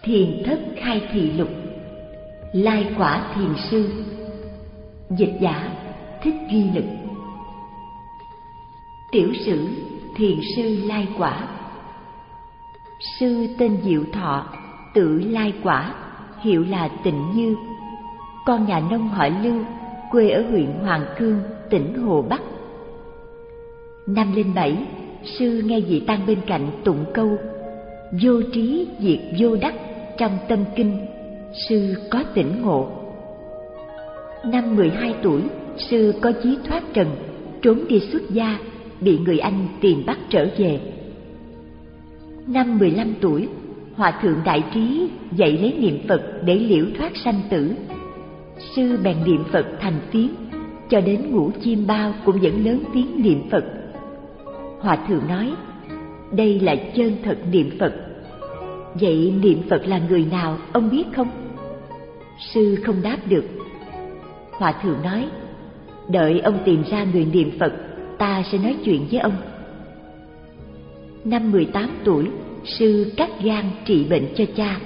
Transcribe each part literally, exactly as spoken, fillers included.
Thiền thất khai thị lục, lai quả thiền sư. Dịch giả Thích Duy Lực. Tiểu sử thiền sư lai quả. Sư tên Diệu Thọ, tự lai quả, hiệu là Tịnh Như, con nhà nông họ Lưu, quê ở huyện Hoàng Cương, tỉnh Hồ Bắc. Năm lên bảy, sư nghe vị tăng bên cạnh tụng câu vô trí diệt vô đắc trong tâm kinh, sư có tỉnh ngộ. Năm mười hai tuổi, sư có chí thoát trần, trốn đi xuất gia, bị người Anh tìm bắt trở về. Năm mười lăm tuổi, Hòa thượng Đại Trí dạy lấy niệm Phật để liễu thoát sanh tử. Sư bèn niệm Phật thành tiếng, cho đến ngủ chim bao cũng vẫn lớn tiếng niệm Phật. Hòa thượng nói, đây là chân thật niệm Phật. Vậy niệm Phật là người nào, ông biết không? Sư không đáp được. Hòa thượng nói, đợi ông tìm ra người niệm Phật, ta sẽ nói chuyện với ông. Năm mười tám tuổi, sư cắt gan trị bệnh cho cha.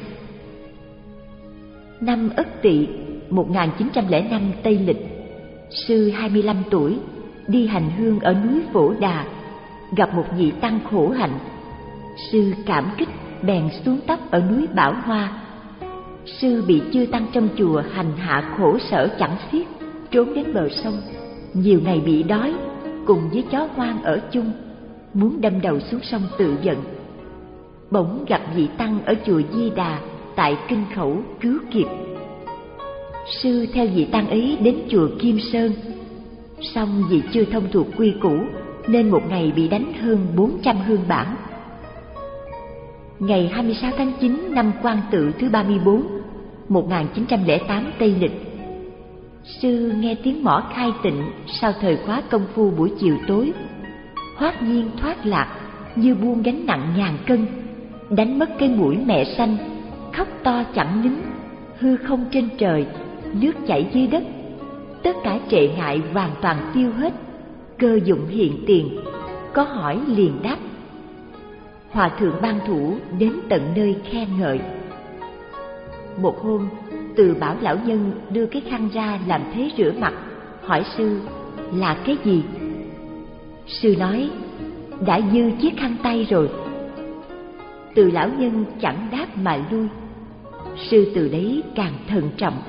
Năm Ất Tỵ, một nghìn chín trăm lẻ năm Tây Lịch, sư hai mươi lăm tuổi, đi hành hương ở núi Phổ Đà, gặp một vị tăng khổ hạnh. Sư cảm kích bèn xuống tóc ở núi Bảo Hoa. Sư bị chư tăng trong chùa hành hạ khổ sở chẳng xiết, trốn đến bờ sông, nhiều ngày bị đói, cùng với chó hoang ở chung, muốn đâm đầu xuống sông tự vận. Bỗng gặp vị tăng ở chùa Di Đà tại Kinh Khẩu cứu kịp. Sư theo vị tăng ấy đến chùa Kim Sơn, song vì chưa thông thuộc quy củ nên một ngày bị đánh hơn bốn trăm hương bản. Ngày hai mươi sáu tháng chín năm Quan Tự thứ ba mươi bốn, một nghìn chín trăm lẻ tám Tây Lịch, sư nghe tiếng mõ khai tịnh sau thời khóa công phu buổi chiều tối, hoát nhiên thoát lạc như buông gánh nặng ngàn cân, đánh mất cái mũi mẹ xanh, khóc to chẳng nín, hư không trên trời, nước chảy dưới đất, tất cả trệ ngại hoàn toàn tiêu hết, cơ dụng hiện tiền, có hỏi liền đáp. Hòa thượng ban thủ đến tận nơi khen ngợi. Một hôm, Từ bảo lão nhân đưa cái khăn ra làm thế rửa mặt, hỏi sư là cái gì. Sư nói, đã dư chiếc khăn tay rồi. Từ lão nhân chẳng đáp mà lui. Sư từ đấy càng thận trọng.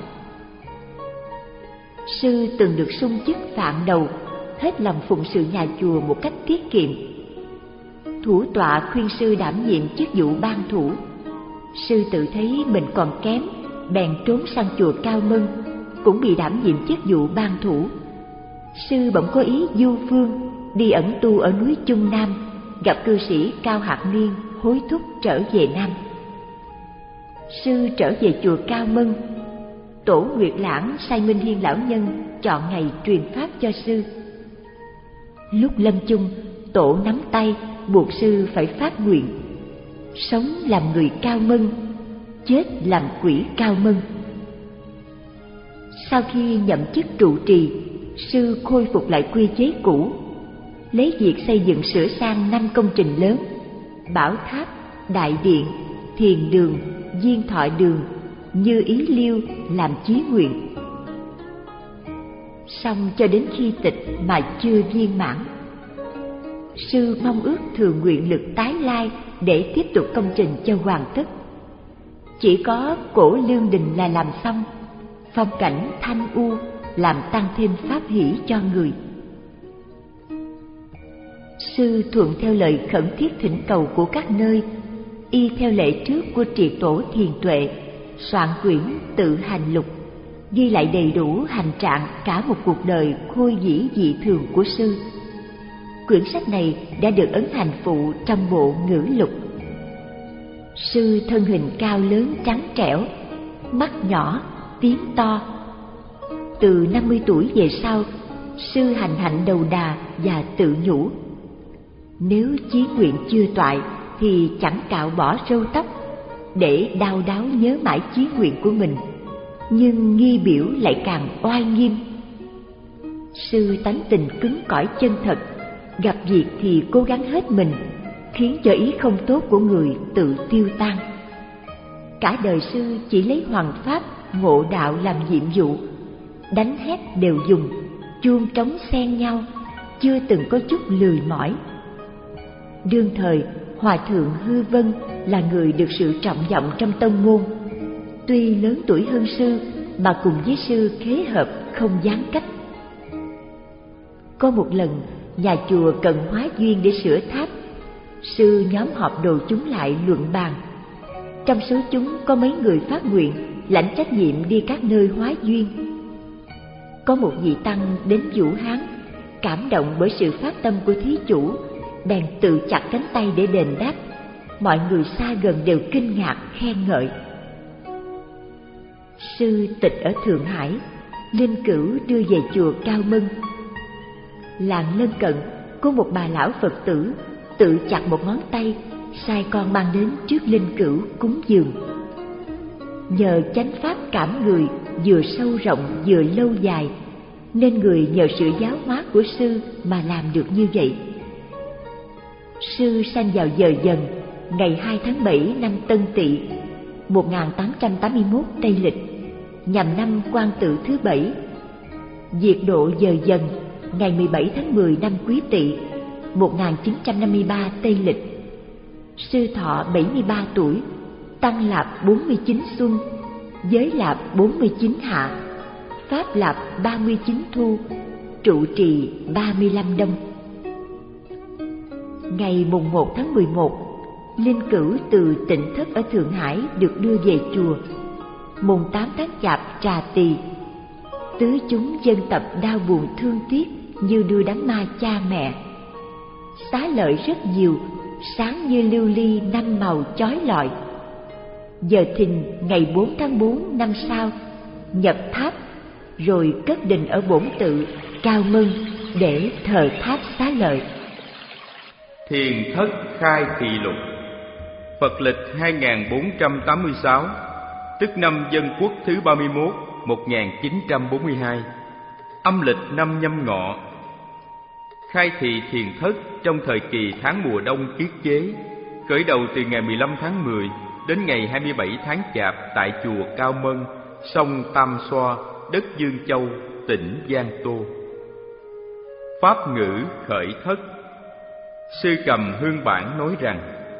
Sư từng được sung chức Phạn Đầu, hết lòng phụng sự nhà chùa một cách tiết kiệm. Thủ tọa khuyên sư đảm nhiệm chức vụ ban thủ. Sư tự thấy mình còn kém, bèn trốn sang chùa Cao Mân, cũng bị đảm nhiệm chức vụ ban thủ. Sư bỗng có ý du phương, đi ẩn tu ở núi Trung Nam, gặp cư sĩ Cao Hạc Niên hối thúc trở về Nam. Sư trở về chùa Cao Mân. Tổ Nguyệt Lãng sai Minh Hiên lão nhân chọn ngày truyền pháp cho sư. Lúc lâm chung, tổ nắm tay buộc sư phải phát nguyện: sống làm người Cao Mân, chết làm quỷ Cao Mân. Sau khi nhậm chức trụ trì, sư khôi phục lại quy chế cũ, lấy việc xây dựng sửa sang năm công trình lớn: Bảo Tháp, Đại Điện, Thiền Đường, Diên Thọ Đường, Như Ý Liêu làm chí nguyện. Song cho đến khi tịch mà chưa viên mãn. Sư mong ước thường nguyện lực tái lai để tiếp tục công trình cho hoàn tất. Chỉ có Cổ Lương Đình là làm xong, phong cảnh thanh u làm tăng thêm pháp hỷ cho người. Sư thuận theo lời khẩn thiết thỉnh cầu của các nơi, y theo lệ trước của triệt tổ Thiền Tuệ, soạn quyển Tự Hành Lục, ghi lại đầy đủ hành trạng cả một cuộc đời khôi dĩ dị thường của sư. Quyển sách này đã được ấn hành phụ trong bộ Ngữ Lục. Sư thân hình cao lớn trắng trẻo, mắt nhỏ, tiếng to. Từ năm mươi tuổi về sau, sư hành hạnh đầu đà và tự nhủ: nếu chí nguyện chưa toại thì chẳng cạo bỏ râu tóc, để đau đáu nhớ mãi chí nguyện của mình, nhưng nghi biểu lại càng oai nghiêm. Sư tánh tình cứng cỏi chân thật, gặp việc thì cố gắng hết mình, khiến cho ý không tốt của người tự tiêu tan. cả đời sư chỉ lấy hoằng pháp, ngộ đạo làm nhiệm vụ, đánh hét đều dùng, chuông trống xen nhau, chưa từng có chút lười mỏi. Đương thời, Hòa thượng Hư Vân là người được sự trọng vọng trong tông môn. Tuy lớn tuổi hơn sư mà cùng với sư khế hợp không gián cách. Có một lần, nhà chùa cần hóa duyên để sửa tháp. Sư nhóm họp đồ chúng lại luận bàn. Trong số chúng có mấy người phát nguyện lãnh trách nhiệm đi các nơi hóa duyên. Có một vị tăng đến Vũ Hán, cảm động bởi sự phát tâm của thí chủ, bèn tự chặt cánh tay để đền đáp. Mọi người xa gần đều kinh ngạc khen ngợi. Sư tịch ở Thượng Hải, Linh Cữu đưa về chùa Cao Mân. Làng lân cận có một bà lão Phật tử tự chặt một ngón tay, sai con mang đến trước Linh Cữu cúng dường. Nhờ chánh pháp cảm người vừa sâu rộng vừa lâu dài, nên người nhờ sự giáo hóa của sư mà làm được như vậy. Sư sanh vào giờ Dần, ngày hai tháng bảy năm Tân Tỵ, một nghìn tám trăm tám mươi mốt Tây Lịch, nhằm năm Quan Tự thứ bảy. Diệt độ giờ Dần, ngày mười bảy tháng mười năm Quý Tỵ, một nghìn chín trăm năm mươi ba Tây Lịch. Sư thọ bảy mươi ba tuổi, tăng lạp bốn mươi chín xuân, giới lạp bốn mươi chín hạ, pháp lạp ba mươi chín thu, trụ trì ba mươi lăm đông. Ngày mùng một tháng mười một, Linh Cữu từ Tịnh Thất ở Thượng Hải được đưa về chùa. Mùng tám tháng Chạp Trà Tỳ, tứ chúng dân tập đau buồn thương tiếc như đưa đám ma cha mẹ. Xá lợi rất nhiều, sáng như lưu ly năm màu chói lọi. Giờ thìn ngày bốn tháng bốn năm sau, nhập tháp, rồi cất đình ở bổn tự Cao Mân để thờ tháp Xá lợi. Thiền thất khai thị lục. Phật lịch hai nghìn bốn trăm tám mươi sáu, tức năm Dân Quốc thứ ba mươi mốt, một nghìn chín trăm bốn mươi hai, âm lịch năm Nhâm Ngọ. Khai thị thiền thất trong thời kỳ tháng mùa đông kiết chế, khởi đầu từ ngày mười lăm tháng mười đến ngày hai mươi bảy tháng Chạp tại chùa Cao Mân, sông Tam Xoa, đất Dương Châu, tỉnh Giang Tô. Pháp ngữ khởi thất. Sư Cầm Hương Bản nói rằng: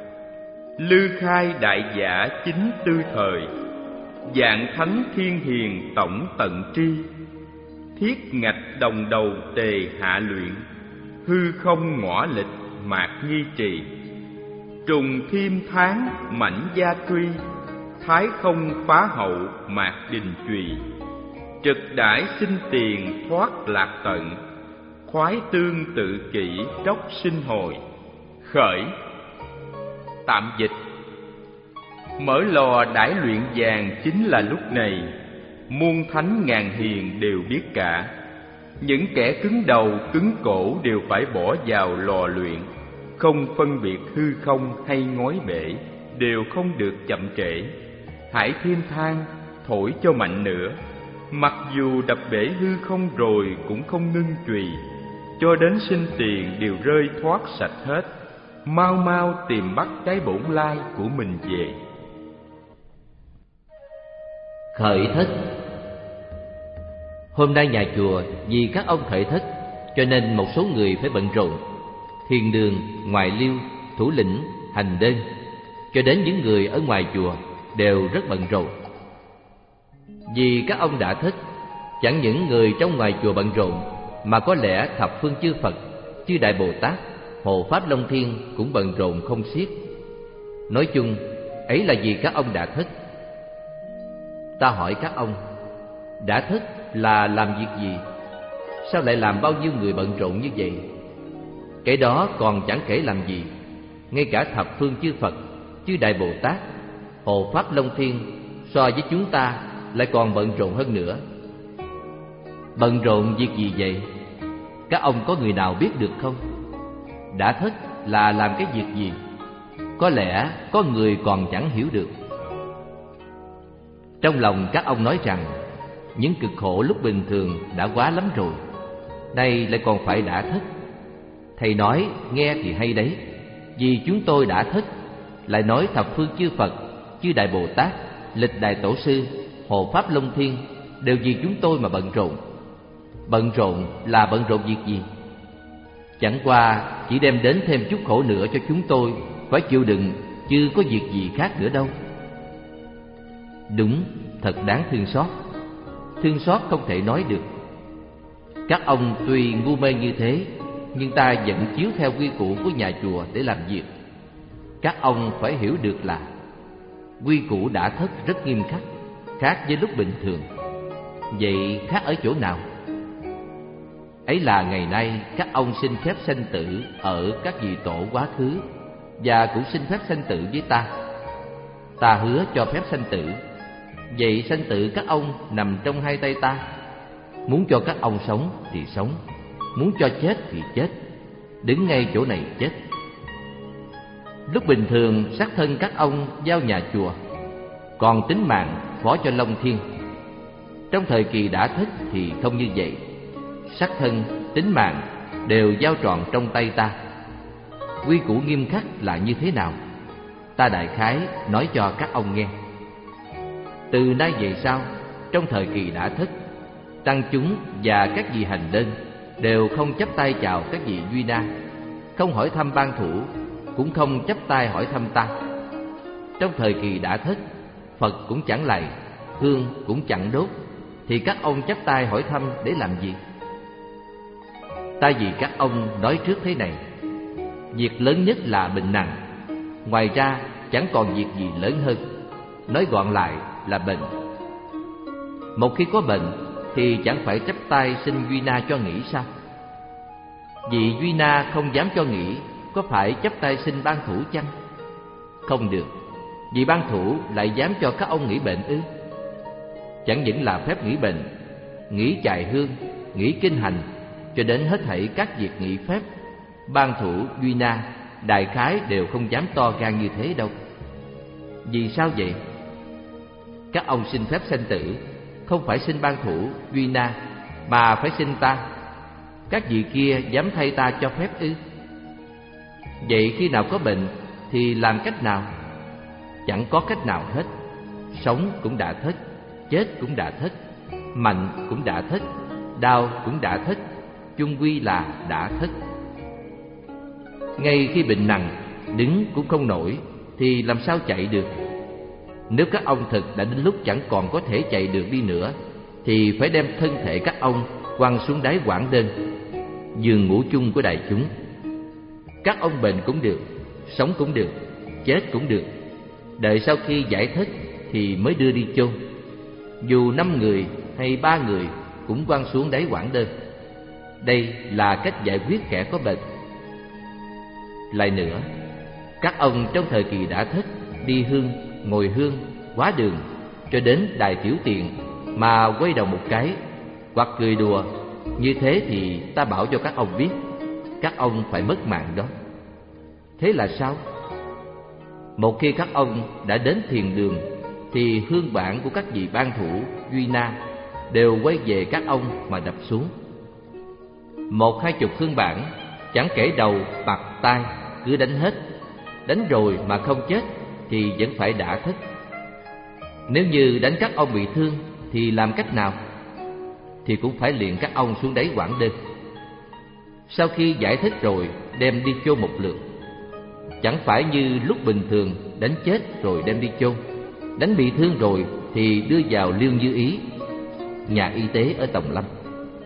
Lư khai đại giả chính tư thời, dạng thánh thiên hiền tổng tận tri, thiết ngạch đồng đầu tề hạ luyện, hư không ngõa lịch mạc nghi trì, trùng thêm tháng mảnh gia truy, thái không phá hậu mạc đình trùy, trực đãi sinh tiền thoát lạc tận, khoái tương tự kỷ tróc sinh hồi. Khởi. Tạm dịch: mở lò đãi luyện vàng chính là lúc này, muôn thánh ngàn hiền đều biết cả. Những kẻ cứng đầu cứng cổ đều phải bỏ vào lò luyện, không phân biệt hư không hay ngói bể, đều không được chậm trễ. Hãy thêm than, thổi cho mạnh nữa, mặc dù đập bể hư không rồi cũng không ngưng chùy, cho đến sinh tiền đều rơi thoát sạch hết. Mau mau tìm bắt cái bổn lai của mình về. Khởi thất. Hôm nay nhà chùa vì các ông khởi thất, cho nên một số người phải bận rộn. Thiền đường, ngoại liêu, thủ lĩnh, hành đơn, cho đến những người ở ngoài chùa đều rất bận rộn. Vì các ông đã thất, chẳng những người trong ngoài chùa bận rộn, mà có lẽ thập phương chư Phật, chư Đại Bồ Tát, Hộ Pháp Long Thiên cũng bận rộn không xiết. Nói chung, ấy là vì các ông đã thất. Ta hỏi các ông, đã thất là làm việc gì? Sao lại làm bao nhiêu người bận rộn như vậy? Cái đó còn chẳng kể làm gì. Ngay cả thập phương chư Phật, chư Đại Bồ Tát, Hộ Pháp Long Thiên so với chúng ta lại còn bận rộn hơn nữa. Bận rộn việc gì vậy? Các ông có người nào biết được không? Đã thất là làm cái việc gì? Có lẽ có người còn chẳng hiểu được. Trong lòng các ông nói rằng những cực khổ lúc bình thường đã quá lắm rồi, nay lại còn phải đã thất. Thầy nói nghe thì hay đấy, vì chúng tôi đã thất, lại nói thập phương chư Phật, chư Đại Bồ Tát, lịch đại tổ sư, hộ pháp Long Thiên đều vì chúng tôi mà bận rộn. Bận rộn là bận rộn việc gì? Chẳng qua chỉ đem đến thêm chút khổ nữa cho chúng tôi phải chịu đựng, chứ có việc gì khác nữa đâu. Đúng, thật đáng thương xót. Thương xót không thể nói được. Các ông tuy ngu mê như thế, nhưng ta vẫn chiếu theo quy củ của nhà chùa để làm việc. Các ông phải hiểu được là quy củ đã thất rất nghiêm khắc, khác với lúc bình thường. Vậy khác ở chỗ nào? Ấy là ngày nay các ông xin phép sanh tử ở các vị tổ quá khứ, và cũng xin phép sanh tử với ta. Ta hứa cho phép sanh tử. Vậy sanh tử các ông nằm trong hai tay ta. Muốn cho các ông sống thì sống, muốn cho chết thì chết, đứng ngay chỗ này chết. Lúc bình thường xác thân các ông giao nhà chùa, còn tính mạng phó cho Long Thiên. Trong thời kỳ đã thất thì không như vậy. Xác thân, tính mạng đều giao trọn trong tay ta. Quy củ nghiêm khắc là như thế nào? Ta đại khái nói cho các ông nghe. Từ nay về sau, trong thời kỳ đã thất, tăng chúng và các vị hành đơn đều không chắp tay chào các vị Duy Na, không hỏi thăm ban thủ, cũng không chắp tay hỏi thăm ta. Trong thời kỳ đã thất, Phật cũng chẳng lạy, hương cũng chẳng đốt, thì các ông chắp tay hỏi thăm để làm gì? Ta vì các ông nói trước thế này: việc lớn nhất là bệnh nặng, ngoài ra chẳng còn việc gì lớn hơn. Nói gọn lại là bệnh. Một khi có bệnh thì chẳng phải chắp tay xin Duy Na cho nghỉ sao? Vị Duy Na không dám cho nghỉ, có phải chắp tay xin ban thủ chăng? Không được. Vì ban thủ lại dám cho các ông nghỉ bệnh ư? Chẳng những là phép nghỉ bệnh, nghỉ chài hương, nghỉ kinh hành, cho đến hết thảy các việc nghỉ phép, ban thủ Duy Na đại khái đều không dám to gan như thế đâu. Vì sao vậy? Các ông xin phép sanh tử không phải xin ban thủ Duy Na, mà phải xin ta. Các vị kia dám thay ta cho phép ư? Vậy khi nào có bệnh thì làm cách nào? Chẳng có cách nào hết. Sống cũng đã thất, chết cũng đã thất, mạnh cũng đã thất, đau cũng đã thất, chung quy là đã thất. Ngay khi bệnh nặng, đứng cũng không nổi, thì làm sao chạy được? Nếu các ông thực đã đến lúc chẳng còn có thể chạy được đi nữa, thì phải đem thân thể các ông quăng xuống đáy Quảng Đơn, giường ngủ chung của đại chúng. Các ông bệnh cũng được, sống cũng được, chết cũng được. Đợi sau khi giải thất thì mới đưa đi chôn. Dù năm người hay ba người cũng quăng xuống đáy Quảng Đơn. Đây là cách giải quyết kẻ có bệnh. Lại nữa, các ông trong thời kỳ đã thất đi hương, ngồi hương, hóa đường cho đến đài tiểu tiện mà quay đầu một cái hoặc cười đùa, như thế thì ta bảo cho các ông biết, các ông phải mất mạng đó. Thế là sao? Một khi các ông đã đến thiền đường thì hương bản của các vị ban thủ Duy Na đều quay về các ông mà đập xuống. Một hai chục hương bản, chẳng kể đầu, mặt, tai, cứ đánh hết. Đánh rồi mà không chết thì vẫn phải đã thất. Nếu như đánh các ông bị thương thì làm cách nào? Thì cũng phải liền các ông xuống đáy Quảng Đơn. Sau khi giải thích rồi đem đi chôn một lượt. Chẳng phải như lúc bình thường đánh chết rồi đem đi chôn, đánh bị thương rồi thì đưa vào Liêu Như Ý, nhà y tế ở Tòng Lâm.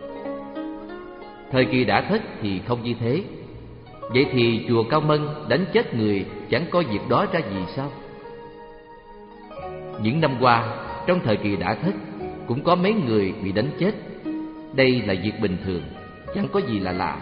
Thời kỳ đã thất thì không như thế. Vậy thì chùa Cao Mân đánh chết người chẳng coi việc đó ra gì sao? Những năm qua, trong thời kỳ đã thất, cũng có mấy người bị đánh chết. Đây là việc bình thường, chẳng có gì là lạ.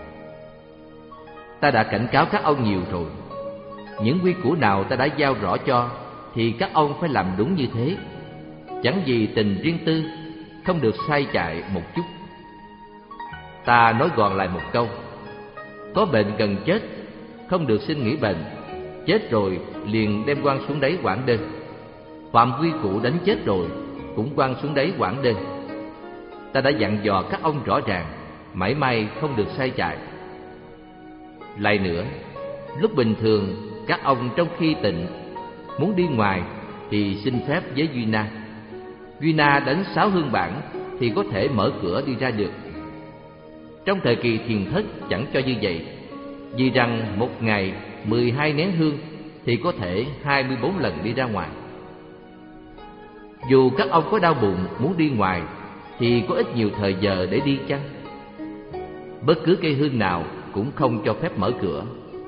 Ta đã cảnh cáo các ông nhiều rồi. Những quy củ nào ta đã giao rõ cho thì các ông phải làm đúng như thế. Chẳng vì tình riêng tư, không được sai chạy một chút. Ta nói gọn lại một câu: có bệnh gần chết, không được xin nghỉ bệnh. Chết rồi liền đem quăng xuống đáy Quảng Đơn. Phạm quy củ đánh chết rồi cũng quăng xuống đáy Quảng Đơn. Ta đã dặn dò các ông rõ ràng, mảy may không được sai chạy. Lại nữa, lúc bình thường các ông trong khi tịnh muốn đi ngoài thì xin phép với Duy Na. Duy Na đánh sáu hương bản thì có thể mở cửa đi ra được. Trong thời kỳ thiền thất chẳng cho như vậy, vì rằng một ngày mười hai nén hương thì có thể hai mươi bốn lần đi ra ngoài. Dù các ông có đau bụng muốn đi ngoài thì có ít nhiều thời giờ để đi chăng? Bất cứ cây hương nào cũng không cho phép mở cửa.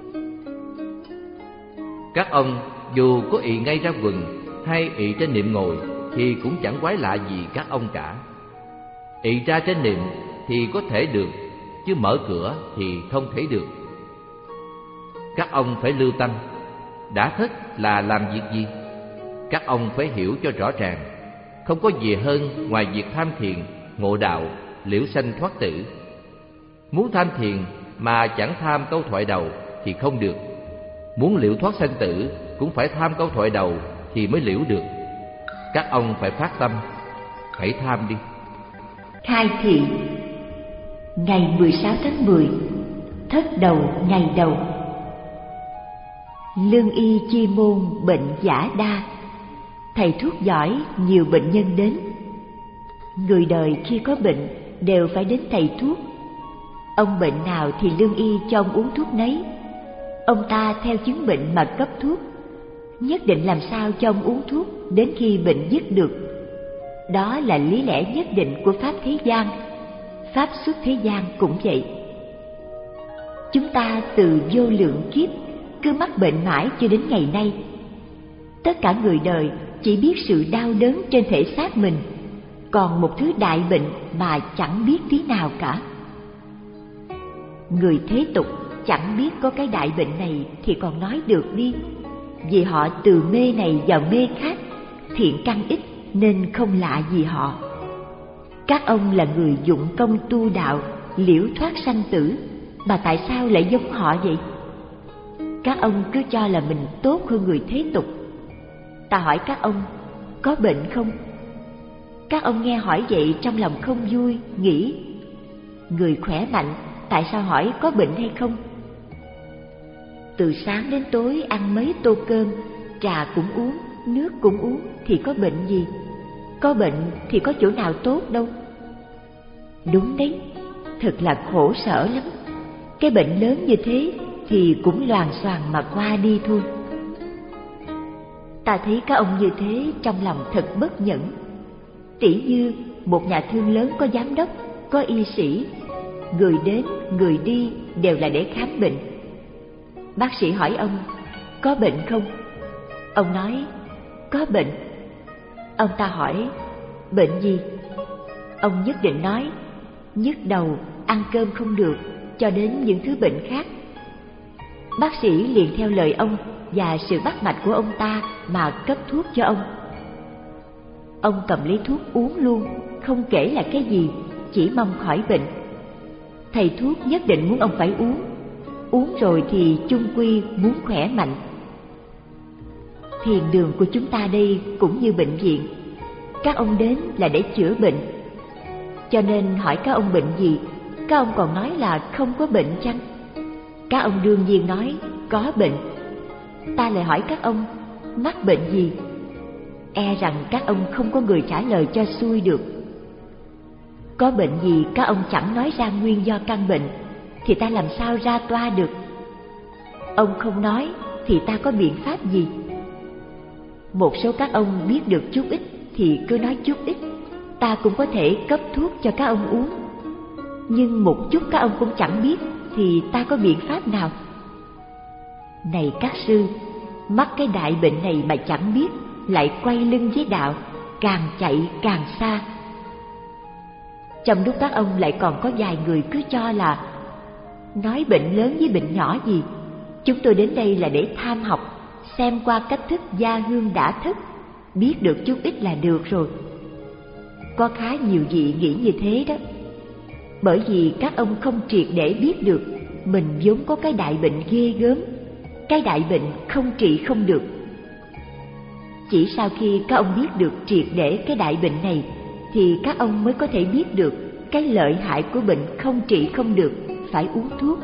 Các ông dù có ị ngay ra vườn hay ị trên niệm ngồi thì cũng chẳng quái lạ gì các ông cả. Ị ra trên niệm thì có thể được, chứ mở cửa thì không thể được. Các ông phải lưu tâm, đã thất là làm việc gì? Các ông phải hiểu cho rõ ràng, không có gì hơn ngoài việc tham thiền, ngộ đạo, liễu sanh thoát tử. Muốn tham thiền mà chẳng tham câu thoại đầu thì không được. Muốn liễu thoát sanh tử cũng phải tham câu thoại đầu thì mới liễu được. Các ông phải phát tâm, hãy tham đi. Khai thị. Ngày mười sáu tháng mười, thất đầu ngày đầu. Lương y chi môn bệnh giả đa, thầy thuốc giỏi nhiều bệnh nhân đến. Người đời khi có bệnh đều phải đến thầy thuốc. Ông bệnh nào thì lương y cho ông uống thuốc nấy. Ông ta theo chứng bệnh mà cấp thuốc, nhất định làm sao cho ông uống thuốc đến khi bệnh dứt được. Đó là lý lẽ nhất định của pháp thế gian. Pháp xuất thế gian cũng vậy. Chúng ta từ vô lượng kiếp cứ mắc bệnh mãi cho đến ngày nay. Tất cả người đời chỉ biết sự đau đớn trên thể xác mình, còn một thứ đại bệnh mà chẳng biết tí nào cả. Người thế tục chẳng biết có cái đại bệnh này thì còn nói được đi, vì họ từ mê này vào mê khác, thiện căn ít nên không lạ gì họ. Các ông là người dụng công tu đạo, liễu thoát sanh tử, mà tại sao lại giống họ vậy? Các ông cứ cho là mình tốt hơn người thế tục. Ta hỏi các ông, có bệnh không? Các ông nghe hỏi vậy trong lòng không vui, nghĩ người khỏe mạnh tại sao hỏi có bệnh hay không? Từ sáng đến tối ăn mấy tô cơm, trà cũng uống, nước cũng uống thì có bệnh gì? Có bệnh thì có chỗ nào tốt đâu. Đúng đấy, thật là khổ sở lắm. Cái bệnh lớn như thế thì cũng loàng xoàng mà qua đi thôi. Ta thấy các ông như thế trong lòng thật bất nhẫn. Tỉ như một nhà thương lớn có giám đốc, có y sĩ, người đến người đi đều là để khám bệnh. Bác sĩ hỏi ông, có bệnh không? Ông nói, có bệnh. Ông ta hỏi, bệnh gì? Ông nhất định nói, nhức đầu, ăn cơm không được, cho đến những thứ bệnh khác. Bác sĩ liền theo lời ông và sự bắt mạch của ông ta mà cấp thuốc cho ông. Ông cầm lấy thuốc uống luôn, không kể là cái gì, chỉ mong khỏi bệnh. Thầy thuốc nhất định muốn ông phải uống, uống rồi thì chung quy muốn khỏe mạnh. Thiền đường của chúng ta đây cũng như bệnh viện, các ông đến là để chữa bệnh. Cho nên hỏi các ông bệnh gì, các ông còn nói là không có bệnh chăng? Các ông đương nhiên nói có bệnh. Ta lại hỏi các ông mắc bệnh gì? E rằng các ông không có người trả lời cho xuôi được. Có bệnh gì các ông chẳng nói ra nguyên do căn bệnh, thì ta làm sao ra toa được? Ông không nói thì ta có biện pháp gì? Một số các ông biết được chút ít thì cứ nói chút ít, ta cũng có thể cấp thuốc cho các ông uống. Nhưng một chút các ông cũng chẳng biết thì ta có biện pháp nào? Này các sư, mắc cái đại bệnh này mà chẳng biết, lại quay lưng với đạo, càng chạy càng xa. Trong lúc các ông lại còn có vài người cứ cho là nói bệnh lớn với bệnh nhỏ gì, chúng tôi đến đây là để tham học, xem qua cách thức gia hương đã thất, biết được chút ít là được rồi. Có khá nhiều vị nghĩ như thế đó. Bởi vì các ông không triệt để biết được mình vốn có cái đại bệnh ghê gớm, cái đại bệnh không trị không được. Chỉ sau khi các ông biết được triệt để cái đại bệnh này thì các ông mới có thể biết được cái lợi hại của bệnh không trị không được, phải uống thuốc.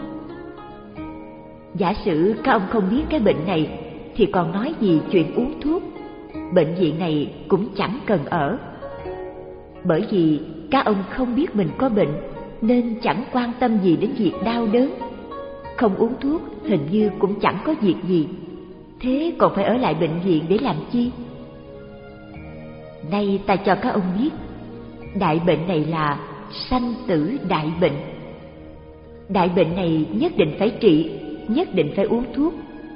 Giả sử các ông không biết cái bệnh này thì còn nói gì chuyện uống thuốc, bệnh viện này cũng chẳng cần ở. Bởi vì các ông không biết mình có bệnh nên chẳng quan tâm gì đến việc đau đớn. Không uống thuốc hình như cũng chẳng có việc gì, thế còn phải ở lại bệnh viện để làm chi? Nay ta cho các ông biết, đại bệnh này là sanh tử đại bệnh. Đại bệnh này nhất định phải trị, nhất định phải uống thuốc.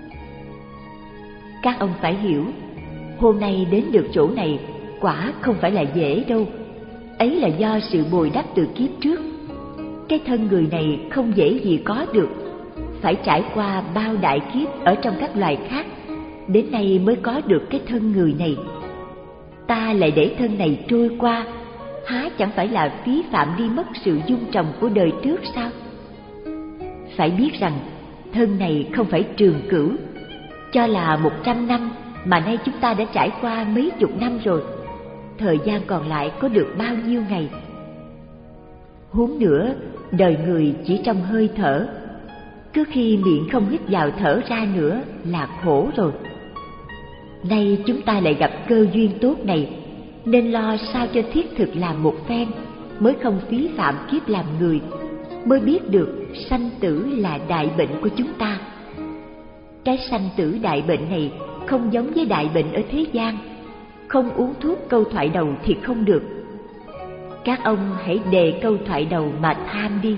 Các ông phải hiểu, hôm nay đến được chỗ này quả không phải là dễ đâu. Ấy là do sự bồi đắp từ kiếp trước. Cái thân người này không dễ gì có được, phải trải qua bao đại kiếp ở trong các loài khác, đến nay mới có được cái thân người này. Ta lại để thân này trôi qua, há chẳng phải là phí phạm đi mất sự dung trồng của đời trước sao? Phải biết rằng thân này không phải trường cửu, cho là một trăm năm mà nay chúng ta đã trải qua mấy chục năm rồi, thời gian còn lại có được bao nhiêu ngày? Huống nữa, đời người chỉ trong hơi thở, cứ khi miệng không hít vào thở ra nữa là khổ rồi. Nay chúng ta lại gặp cơ duyên tốt này, nên lo sao cho thiết thực làm một phen, mới không phí phạm kiếp làm người, mới biết được sanh tử là đại bệnh của chúng ta. Cái sanh tử đại bệnh này không giống với đại bệnh ở thế gian, không uống thuốc câu thoại đầu thì không được. Các ông hãy đề câu thoại đầu mà tham đi.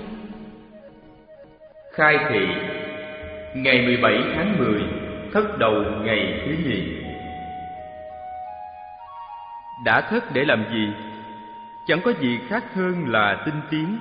Khai thị, ngày mười bảy tháng mười, thất đầu ngày thứ nhì. Đã thất để làm gì? Chẳng có gì khác hơn là tinh tiến.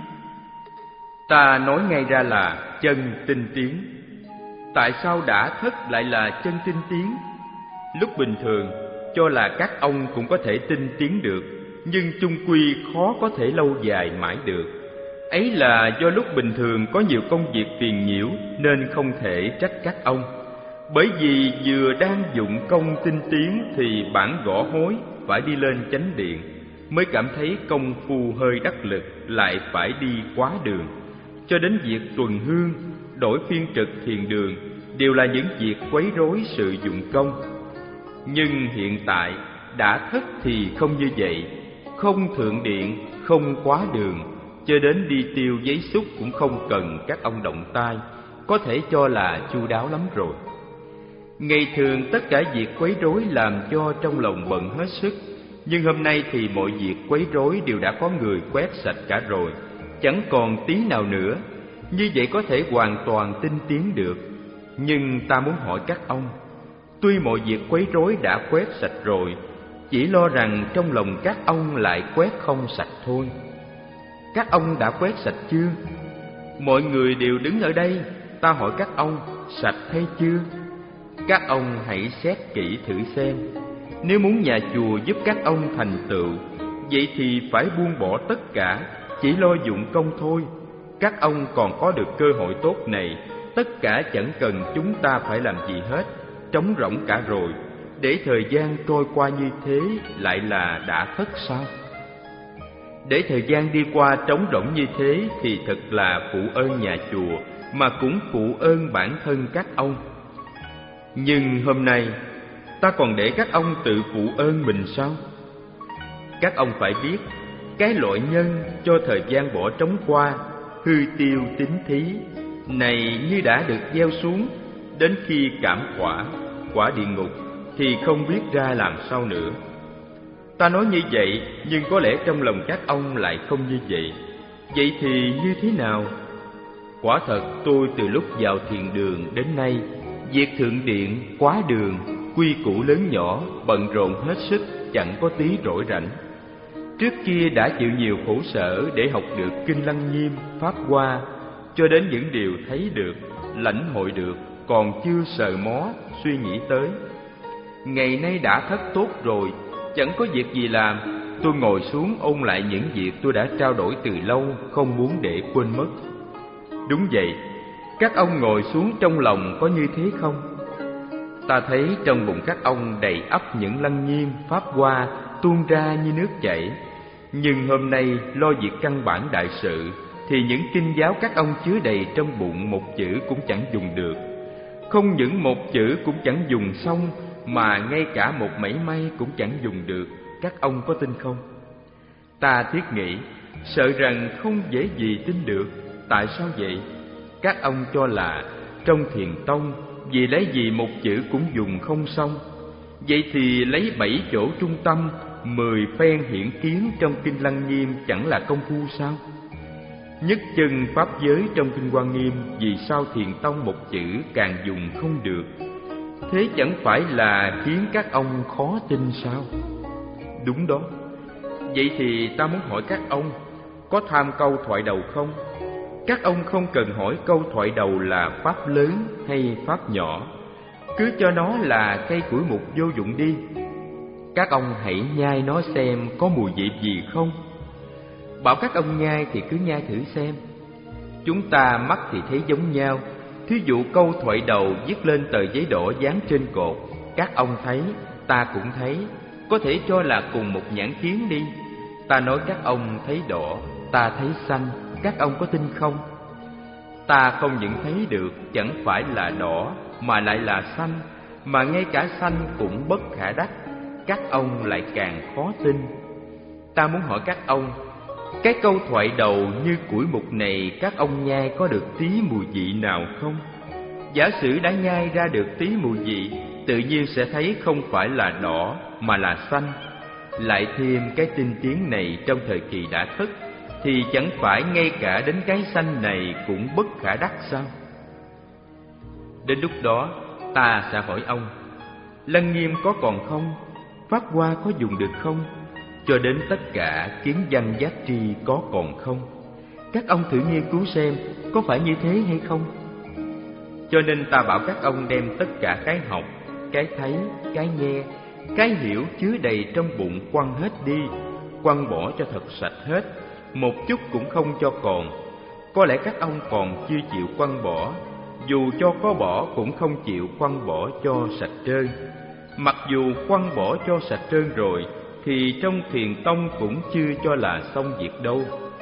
Ta nói ngay ra là chân tinh tiến. Tại sao đã thất lại là chân tinh tiến? Lúc bình thường cho là các ông cũng có thể tinh tiến được, nhưng chung quy khó có thể lâu dài mãi được. Ấy là do lúc bình thường có nhiều công việc phiền nhiễu nên không thể trách các ông. Bởi vì vừa đang dụng công tinh tiến thì bản gõ hối phải đi lên chánh điện, mới cảm thấy công phu hơi đắc lực, lại phải đi quá đường. Cho đến việc tuần hương, đổi phiên trực thiền đường đều là những việc quấy rối sự dụng công. Nhưng hiện tại đã thất thì không như vậy, không thượng điện, không quá đường, cho đến đi tiêu giấy xúc cũng không cần các ông động tay, có thể cho là chu đáo lắm rồi. Ngày thường tất cả việc quấy rối làm cho trong lòng bận hết sức, nhưng hôm nay thì mọi việc quấy rối đều đã có người quét sạch cả rồi, chẳng còn tí nào nữa. Như vậy có thể hoàn toàn tinh tiến được. Nhưng ta muốn hỏi các ông, tuy mọi việc quấy rối đã quét sạch rồi, chỉ lo rằng trong lòng các ông lại quét không sạch thôi. Các ông đã quét sạch chưa? Mọi người đều đứng ở đây, ta hỏi các ông, sạch hay chưa? Các ông hãy xét kỹ thử xem. Nếu muốn nhà chùa giúp các ông thành tựu, vậy thì phải buông bỏ tất cả, chỉ lo dụng công thôi. Các ông còn có được cơ hội tốt này, tất cả chẳng cần chúng ta phải làm gì hết, trống rỗng cả rồi. Để thời gian trôi qua như thế lại là đã thất sao? Để thời gian đi qua trống rỗng như thế thì thật là phụ ơn nhà chùa, mà cũng phụ ơn bản thân các ông. Nhưng hôm nay ta còn để các ông tự phụ ơn mình sao? Các ông phải biết, cái loại nhân cho thời gian bỏ trống qua, hư tiêu tín thí này như đã được gieo xuống, đến khi cảm quả, quả địa ngục thì không biết ra làm sao nữa. Ta nói như vậy, nhưng có lẽ trong lòng các ông lại không như vậy. Vậy thì như thế nào? Quả thật tôi từ lúc vào thiền đường đến nay, việc thượng điện, quá đường, quy củ lớn nhỏ, bận rộn hết sức, chẳng có tí rỗi rảnh. Trước kia đã chịu nhiều khổ sở để học được kinh Lăng Nghiêm, Pháp Hoa, cho đến những điều thấy được, lãnh hội được, còn chưa sờ mó, suy nghĩ tới. Ngày nay đã thất tốt rồi, chẳng có việc gì làm, tôi ngồi xuống ôn lại những việc tôi đã trao đổi từ lâu, không muốn để quên mất. Đúng vậy, các ông ngồi xuống trong lòng có như thế không? Ta thấy trong bụng các ông đầy ắp những Lăng Nghiêm, Pháp Hoa tuôn ra như nước chảy. Nhưng hôm nay lo việc căn bản đại sự, thì những kinh giáo các ông chứa đầy trong bụng một chữ cũng chẳng dùng được. Không những một chữ cũng chẳng dùng xong, mà ngay cả một mảy may cũng chẳng dùng được, các ông có tin không? Ta thiết nghĩ, sợ rằng không dễ gì tin được. Tại sao vậy? Các ông cho là trong Thiền tông, vì lấy gì một chữ cũng dùng không xong. Vậy thì lấy bảy chỗ trung tâm, mười phen hiển kiến trong Kinh Lăng Nghiêm chẳng là công phu sao? Nhất chân pháp giới trong Kinh Hoa Nghiêm, vì sao Thiền tông một chữ càng dùng không được? Thế chẳng phải là khiến các ông khó tin sao? Đúng đó. Vậy thì ta muốn hỏi các ông, có tham câu thoại đầu không? Các ông không cần hỏi câu thoại đầu là pháp lớn hay pháp nhỏ, cứ cho nó là cây củi mục vô dụng đi. Các ông hãy nhai nó xem có mùi vị gì không. Bảo các ông nhai thì cứ nhai thử xem. Chúng ta mắt thì thấy giống nhau. Thí dụ câu thoại đầu viết lên tờ giấy đỏ dán trên cột, các ông thấy, ta cũng thấy, có thể cho là cùng một nhãn kiến đi. Ta nói các ông thấy đỏ, ta thấy xanh, các ông có tin không? Ta không những thấy được chẳng phải là đỏ mà lại là xanh, mà ngay cả xanh cũng bất khả đắc, các ông lại càng khó tin. Ta muốn hỏi các ông, cái câu thoại đầu như củi mục này các ông nhai có được tí mùi vị nào không? Giả sử đã nhai ra được tí mùi vị, tự nhiên sẽ thấy không phải là đỏ mà là xanh. Lại thêm cái tinh tiến này trong thời kỳ đã thức, thì chẳng phải ngay cả đến cái xanh này cũng bất khả đắc sao? Đến lúc đó ta sẽ hỏi ông, Lăng Nghiêm có còn không? Pháp Hoa có dùng được không? Cho đến tất cả kiến văn giác tri có còn không? Các ông thử nghiên cứu xem có phải như thế hay không? Cho nên ta bảo các ông đem tất cả cái học, cái thấy, cái nghe, cái hiểu chứa đầy trong bụng quăng hết đi, quăng bỏ cho thật sạch hết, một chút cũng không cho còn. Có lẽ các ông còn chưa chịu quăng bỏ, dù cho có bỏ cũng không chịu quăng bỏ cho sạch trơn. Mặc dù quăng bỏ cho sạch trơn rồi, thì trong Thiền tông cũng chưa cho là xong việc đâu.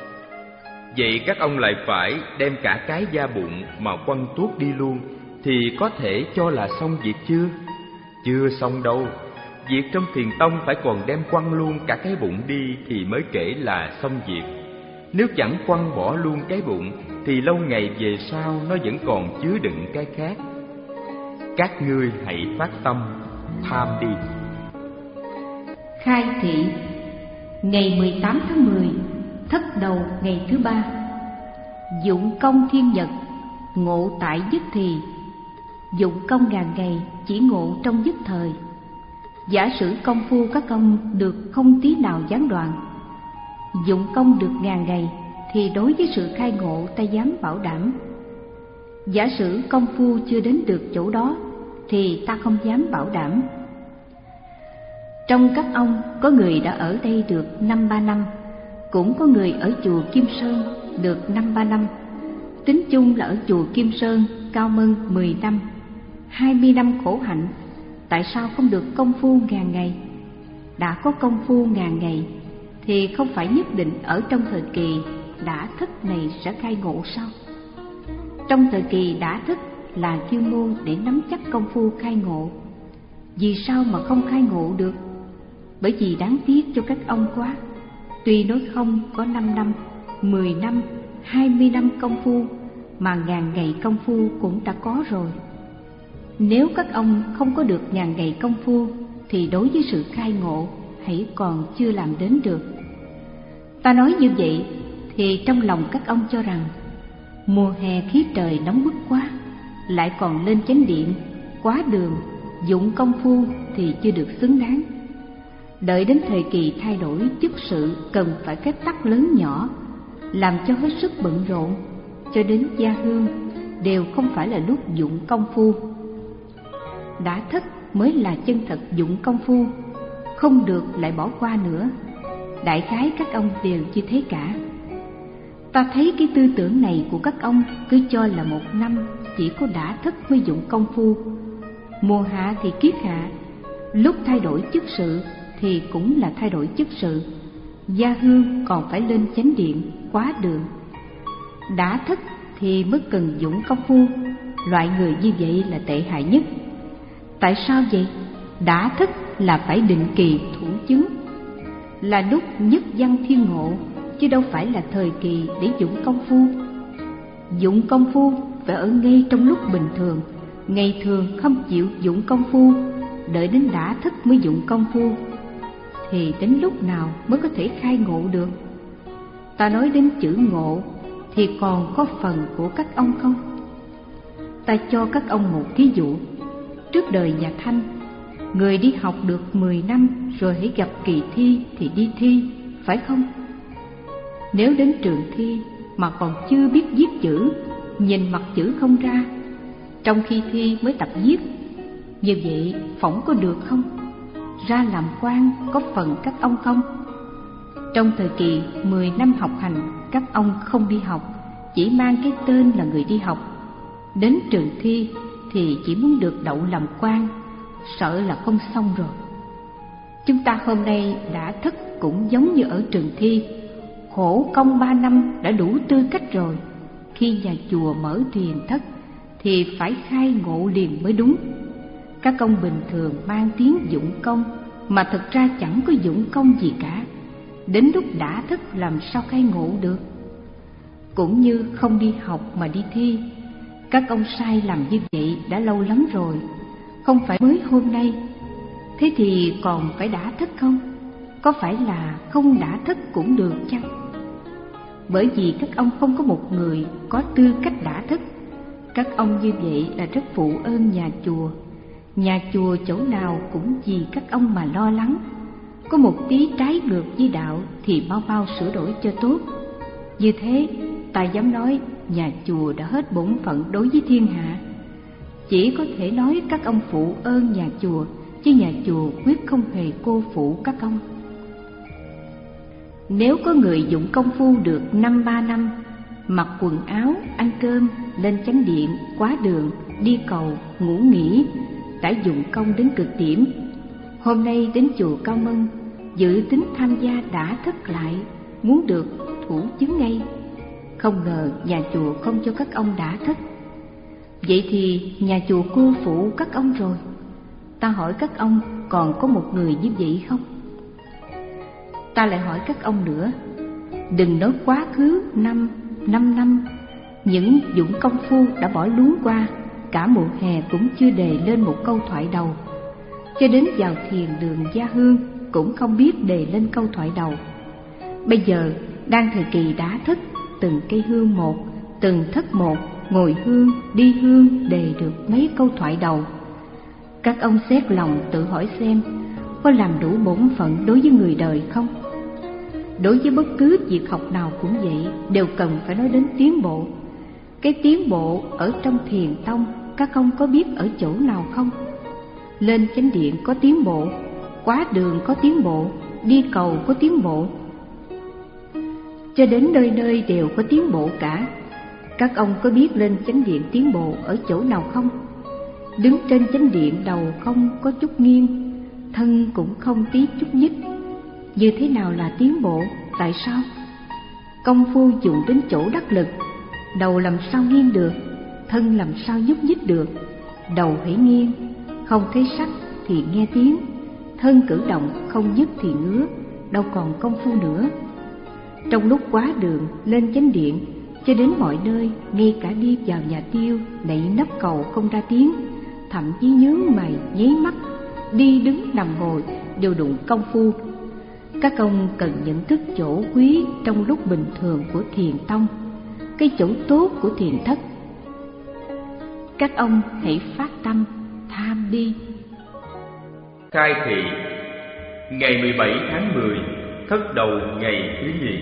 Vậy các ông lại phải đem cả cái da bụng mà quăng tuốt đi luôn, thì có thể cho là xong việc chưa? Chưa xong đâu. Việc trong Thiền tông phải còn đem quăng luôn cả cái bụng đi thì mới kể là xong việc. Nếu chẳng quăng bỏ luôn cái bụng thì lâu ngày về sau nó vẫn còn chứa đựng cái khác. Các ngươi hãy phát tâm tham đi. Khai thị ngày mười tám tháng mười, thất đầu ngày thứ ba. Dụng công thiên nhật, ngộ tại dứt thì. Dụng công ngàn ngày, chỉ ngộ trong dứt thời. Giả sử công phu các ông được không tí nào gián đoạn, dụng công được ngàn ngày, thì đối với sự khai ngộ ta dám bảo đảm. Giả sử công phu chưa đến được chỗ đó, thì ta không dám bảo đảm. Trong các ông có người đã ở đây được năm ba năm, cũng có người ở chùa Kim Sơn được năm ba năm. Tính chung là ở chùa Kim Sơn Cao Mân mười năm, hai mươi năm khổ hạnh. Tại sao không được công phu ngàn ngày? Đã có công phu ngàn ngày thì không phải nhất định ở trong thời kỳ đã thức này sẽ khai ngộ sao? Trong thời kỳ đã thức là chuyên môn để nắm chắc công phu khai ngộ. Vì sao mà không khai ngộ được? Bởi vì đáng tiếc cho các ông quá. Tuy nói không có năm năm, mười năm, hai mươi năm công phu, mà ngàn ngày công phu cũng đã có rồi. Nếu các ông không có được ngàn ngày công phu, thì đối với sự khai ngộ hãy còn chưa làm đến được. Ta nói như vậy thì trong lòng các ông cho rằng mùa hè khí trời nóng bức quá, lại còn lên chánh điện, quá đường, dụng công phu thì chưa được xứng đáng. Đợi đến thời kỳ thay đổi chức sự cần phải phép tắc lớn nhỏ, làm cho hết sức bận rộn, cho đến gia hương đều không phải là lúc dụng công phu. Đã thức mới là chân thật dụng công phu, không được lại bỏ qua nữa. Đại khái các ông đều như thế cả. Ta thấy cái tư tưởng này của các ông cứ cho là một năm chỉ có đã thức mới dụng công phu. Mùa hạ thì kiết hạ, lúc thay đổi chức sự thì cũng là thay đổi chức sự. Gia hương còn phải lên chánh điện, quá đường. Đã thức thì mới cần dụng công phu. Loại người như vậy là tệ hại nhất. Tại sao vậy? đã thức là phải định kỳ thủ chứng, là lúc nhất văn thiên ngộ, chứ đâu phải là thời kỳ để dụng công phu. Dụng công phu phải ở ngay trong lúc bình thường, ngày thường không chịu dụng công phu, đợi đến đã thức mới dụng công phu, thì đến lúc nào mới có thể khai ngộ được? Ta nói đến chữ ngộ thì còn có phần của các ông không? Ta cho các ông một ví dụ. Trước đời nhà Thanh, người đi học được mười năm rồi hãy gặp kỳ thi thì đi thi, phải không? Nếu đến trường thi mà còn chưa biết viết chữ, nhìn mặt chữ không ra, trong khi thi mới tập viết, như vậy phỏng có được không? Ra làm quan có phần các ông không? Trong thời kỳ mười năm học hành, các ông không đi học, chỉ mang cái tên là người đi học. Đến trường thi thì chỉ muốn được đậu làm quan, sợ là không xong rồi. Chúng ta hôm nay đã thức cũng giống như ở trường thi, khổ công ba năm đã đủ tư cách rồi. Khi nhà chùa mở thiền thất thì phải khai ngộ liền mới đúng. Các ông bình thường mang tiếng dụng công mà thực ra chẳng có dụng công gì cả. Đến lúc đã thức làm sao khai ngộ được? Cũng như không đi học mà đi thi, các ông sai làm như vậy đã lâu lắm rồi, không phải mới hôm nay. Thế thì còn phải đã thức không? Có phải là không đã thức cũng được chăng? Bởi vì các ông không có một người có tư cách đã thức. Các ông như vậy là rất phụ ơn nhà chùa. Nhà chùa chỗ nào cũng vì các ông mà lo lắng. Có một tí trái ngược với đạo thì mau mau sửa đổi cho tốt. Như thế ta dám nói nhà chùa đã hết bổn phận đối với thiên hạ. Chỉ có thể nói các ông phụ ơn nhà chùa, chứ nhà chùa quyết không hề cô phụ các ông. Nếu có người dụng công phu được năm ba năm, mặc quần áo, ăn cơm, lên chánh điện, quá đường, đi cầu, ngủ nghỉ, đã dụng công đến cực điểm, hôm nay đến chùa Cao Mân dự tính tham gia đã thức lại, muốn được thủ chứng ngay. Không ngờ nhà chùa không cho các ông đã thức. Vậy thì nhà chùa cô phụ các ông rồi. Ta hỏi các ông còn có một người như vậy không? Ta lại hỏi các ông nữa, đừng nói quá khứ năm, năm năm, những dũng công phu đã bỏ luống qua, cả mùa hè cũng chưa đề lên một câu thoại đầu, cho đến vào thiền đường gia hương cũng không biết đề lên câu thoại đầu. Bây giờ đang thời kỳ đã thức, từng cây hương một, từng thất một, ngồi hương, đi hương đề được mấy câu thoại đầu. Các ông xét lòng tự hỏi xem, có làm đủ bổn phận đối với người đời không? Đối với bất cứ việc học nào cũng vậy, đều cần phải nói đến tiến bộ. Cái tiến bộ ở trong thiền tông, các ông có biết ở chỗ nào không? Lên chánh điện có tiến bộ, quá đường có tiến bộ, đi cầu có tiến bộ, cho đến nơi nơi đều có tiến bộ cả. Các ông có biết lên chánh điện tiến bộ ở chỗ nào không? Đứng trên chánh điện đầu không có chút nghiêng, thân cũng không tí chút nhích. Như thế nào là tiến bộ? Tại sao? Công phu dùng đến chỗ đắc lực, đầu làm sao nghiêng được, thân làm sao nhúc nhích được. Đầu hãy nghiêng, không thấy sắc thì nghe tiếng, thân cử động không nhức thì ngứa, đâu còn công phu nữa. Trong lúc quá đường, lên chánh điện, cho đến mọi nơi, ngay cả đi vào nhà tiêu, nạy nắp cầu không ra tiếng, thậm chí nhướng mày, nháy mắt, đi đứng nằm ngồi đều đụng công phu. Các ông cần nhận thức chỗ quý trong lúc bình thường của thiền tông, cái chỗ tốt của thiền thất. Các ông hãy phát tâm tham đi. Khai thị ngày mười bảy tháng mười, thất đầu ngày thứ nhì.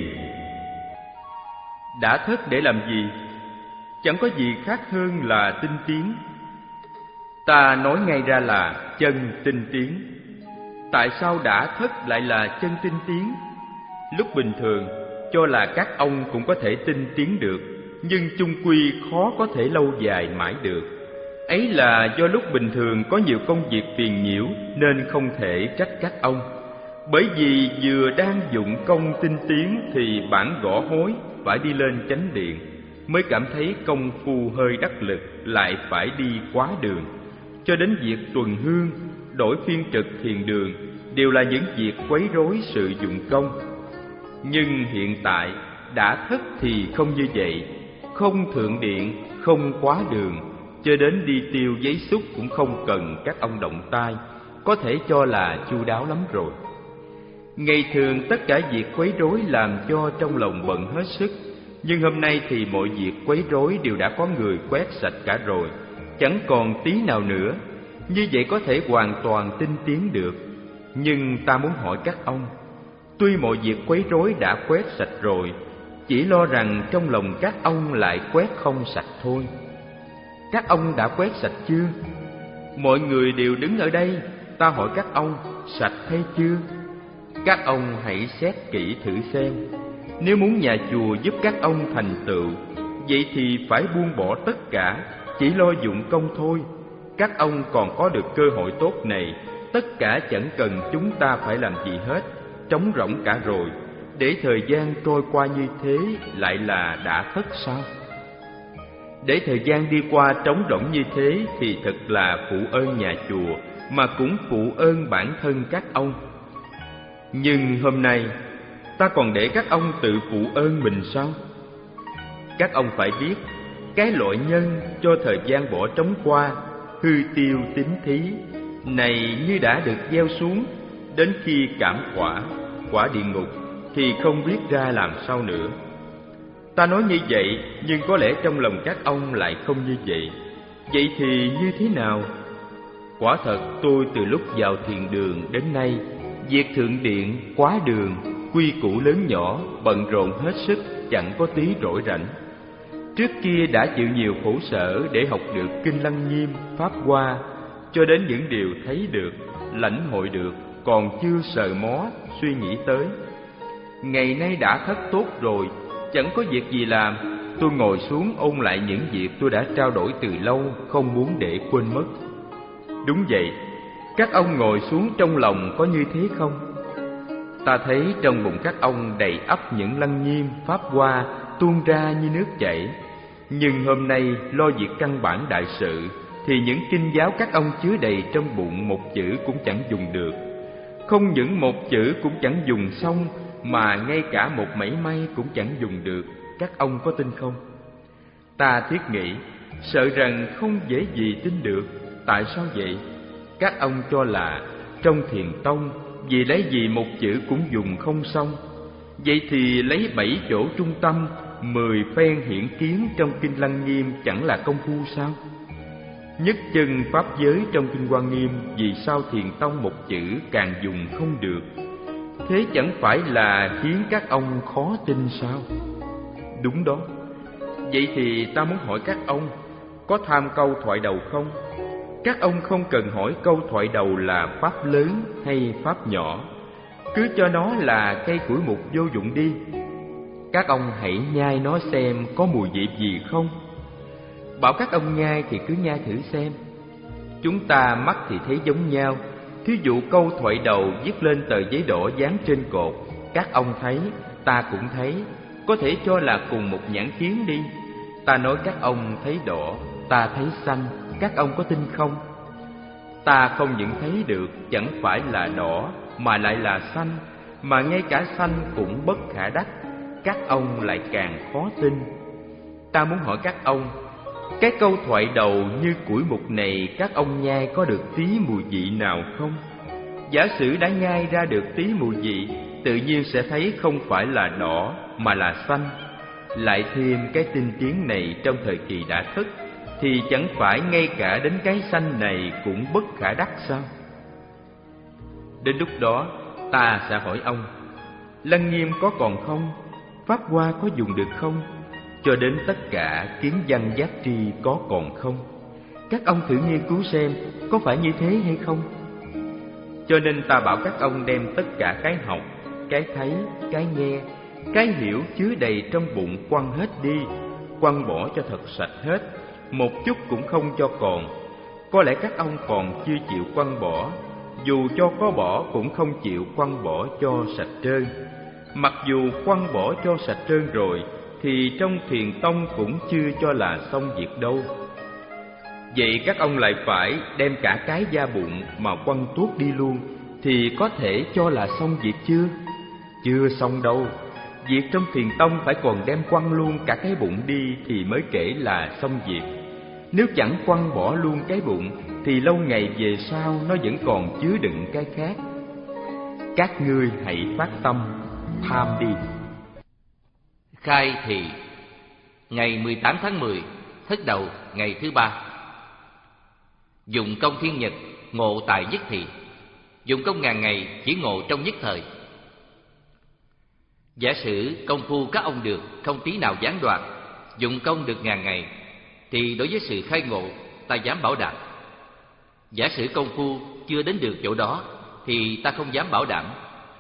Đã thất để làm gì? Chẳng có gì khác hơn là tinh tiến. Ta nói ngay ra là chân tinh tiến. Tại sao đã thất lại là chân tinh tiến? Lúc bình thường cho là các ông cũng có thể tinh tiến được, nhưng chung quy khó có thể lâu dài mãi được. Ấy là do lúc bình thường có nhiều công việc phiền nhiễu nên không thể trách các ông. Bởi vì vừa đang dụng công tinh tiến thì bản gõ hối phải đi lên chánh điện, mới cảm thấy công phu hơi đắc lực lại phải đi quá đường, cho đến việc tuần hương, đổi phiên trực thiền đường đều là những việc quấy rối sự dụng công. Nhưng hiện tại đã thất thì không như vậy, không thượng điện, không quá đường, cho đến đi tiêu giấy xúc cũng không cần các ông động tay, có thể cho là chu đáo lắm rồi. Ngày thường tất cả việc quấy rối làm cho trong lòng bận hết sức, nhưng hôm nay thì mọi việc quấy rối đều đã có người quét sạch cả rồi, chẳng còn tí nào nữa. Như vậy có thể hoàn toàn tinh tiến được. Nhưng ta muốn hỏi các ông, tuy mọi việc quấy rối đã quét sạch rồi, chỉ lo rằng trong lòng các ông lại quét không sạch thôi. Các ông đã quét sạch chưa? Mọi người đều đứng ở đây, ta hỏi các ông, sạch hay chưa? Các ông hãy xét kỹ thử xem. Nếu muốn nhà chùa giúp các ông thành tựu, vậy thì phải buông bỏ tất cả, chỉ lo dụng công thôi. Các ông còn có được cơ hội tốt này, tất cả chẳng cần chúng ta phải làm gì hết, trống rỗng cả rồi. Để thời gian trôi qua như thế lại là đã thất sao? Để thời gian đi qua trống rỗng như thế thì thật là phụ ơn nhà chùa, mà cũng phụ ơn bản thân các ông. Nhưng hôm nay ta còn để các ông tự phụ ơn mình sao? Các ông phải biết, cái loại nhân cho thời gian bỏ trống qua, hư tiêu tín thí này như đã được gieo xuống, đến khi cảm quả, quả địa ngục thì không biết ra làm sao nữa. Ta nói như vậy, nhưng có lẽ trong lòng các ông lại không như vậy. Vậy thì như thế nào? Quả thật tôi từ lúc vào thiền đường đến nay, việc thượng điện, quá đường, quy củ lớn nhỏ, bận rộn hết sức, chẳng có tí rỗi rảnh. Trước kia đã chịu nhiều khổ sở để học được kinh Lăng Nghiêm, Pháp Hoa, cho đến những điều thấy được, lãnh hội được, còn chưa sờ mó, suy nghĩ tới. Ngày nay đã thất tốt rồi, chẳng có việc gì làm, tôi ngồi xuống ôn lại những việc tôi đã trao đổi từ lâu, không muốn để quên mất. Đúng vậy, các ông ngồi xuống trong lòng có như thế không? Ta thấy trong bụng các ông đầy ắp những Lăng Nghiêm, Pháp Hoa tuôn ra như nước chảy. Nhưng hôm nay lo việc căn bản đại sự, thì những kinh giáo các ông chứa đầy trong bụng một chữ cũng chẳng dùng được. Không những một chữ cũng chẳng dùng xong, mà ngay cả một mảy may cũng chẳng dùng được. Các ông có tin không? Ta thiết nghĩ, sợ rằng không dễ gì tin được. Tại sao vậy? Các ông cho là trong thiền tông, vì lấy gì một chữ cũng dùng không xong. Vậy thì lấy bảy chỗ trung tâm, mười phen hiển kiến trong kinh Lăng Nghiêm chẳng là công phu sao? Nhất chân pháp giới trong kinh Hoa Nghiêm, vì sao thiền tông một chữ càng dùng không được? Thế chẳng phải là khiến các ông khó tin sao? Đúng đó. Vậy thì ta muốn hỏi các ông, có tham câu thoại đầu không? Các ông không cần hỏi câu thoại đầu là pháp lớn hay pháp nhỏ, cứ cho nó là cây củi mục vô dụng đi. Các ông hãy nhai nó xem có mùi vị gì không. Bảo các ông nhai thì cứ nhai thử xem. Chúng ta mắt thì thấy giống nhau. Thí dụ câu thoại đầu viết lên tờ giấy đỏ dán trên cột, các ông thấy, ta cũng thấy, có thể cho là cùng một nhãn kiến đi. Ta nói các ông thấy đỏ, ta thấy xanh, các ông có tin không? Ta không những thấy được chẳng phải là đỏ mà lại là xanh, mà ngay cả xanh cũng bất khả đắc, các ông lại càng khó tin. Ta muốn hỏi các ông, cái câu thoại đầu như củi mục này các ông nhai có được tí mùi vị nào không? Giả sử đã nhai ra được tí mùi vị, tự nhiên sẽ thấy không phải là đỏ mà là xanh. Lại thêm cái tinh tiến này trong thời kỳ đã thất, thì chẳng phải ngay cả đến cái xanh này cũng bất khả đắc sao? Đến lúc đó ta sẽ hỏi ông, Lăng Nghiêm có còn không? Pháp Hoa có dùng được không? Cho đến tất cả kiến văn giác tri có còn không? Các ông thử nghiên cứu xem có phải như thế hay không? Cho nên ta bảo các ông đem tất cả cái học, cái thấy, cái nghe, cái hiểu chứa đầy trong bụng quăng hết đi, quăng bỏ cho thật sạch hết, một chút cũng không cho còn. Có lẽ các ông còn chưa chịu quăng bỏ, dù cho có bỏ cũng không chịu quăng bỏ cho sạch trơn. Mặc dù quăng bỏ cho sạch trơn rồi, thì trong thiền tông cũng chưa cho là xong việc đâu. Vậy các ông lại phải đem cả cái da bụng mà quăng tuốt đi luôn, thì có thể cho là xong việc chưa? Chưa xong đâu. Việc trong thiền tông phải còn đem quăng luôn cả cái bụng đi thì mới kể là xong việc. Nếu chẳng quăng bỏ luôn cái bụng thì lâu ngày về sau nó vẫn còn chứa đựng cái khác. Các ngươi hãy phát tâm tham đi. Khai thị ngày mười tám tháng mười, thất đầu ngày thứ ba. Dụng công thiên nhật, ngộ tại nhất thị. Dụng công ngàn ngày, chỉ ngộ trong nhất thời. Giả sử công phu các ông được không tí nào gián đoạn, dụng công được ngàn ngày, thì đối với sự khai ngộ ta dám bảo đảm. Giả sử công phu chưa đến được chỗ đó thì ta không dám bảo đảm.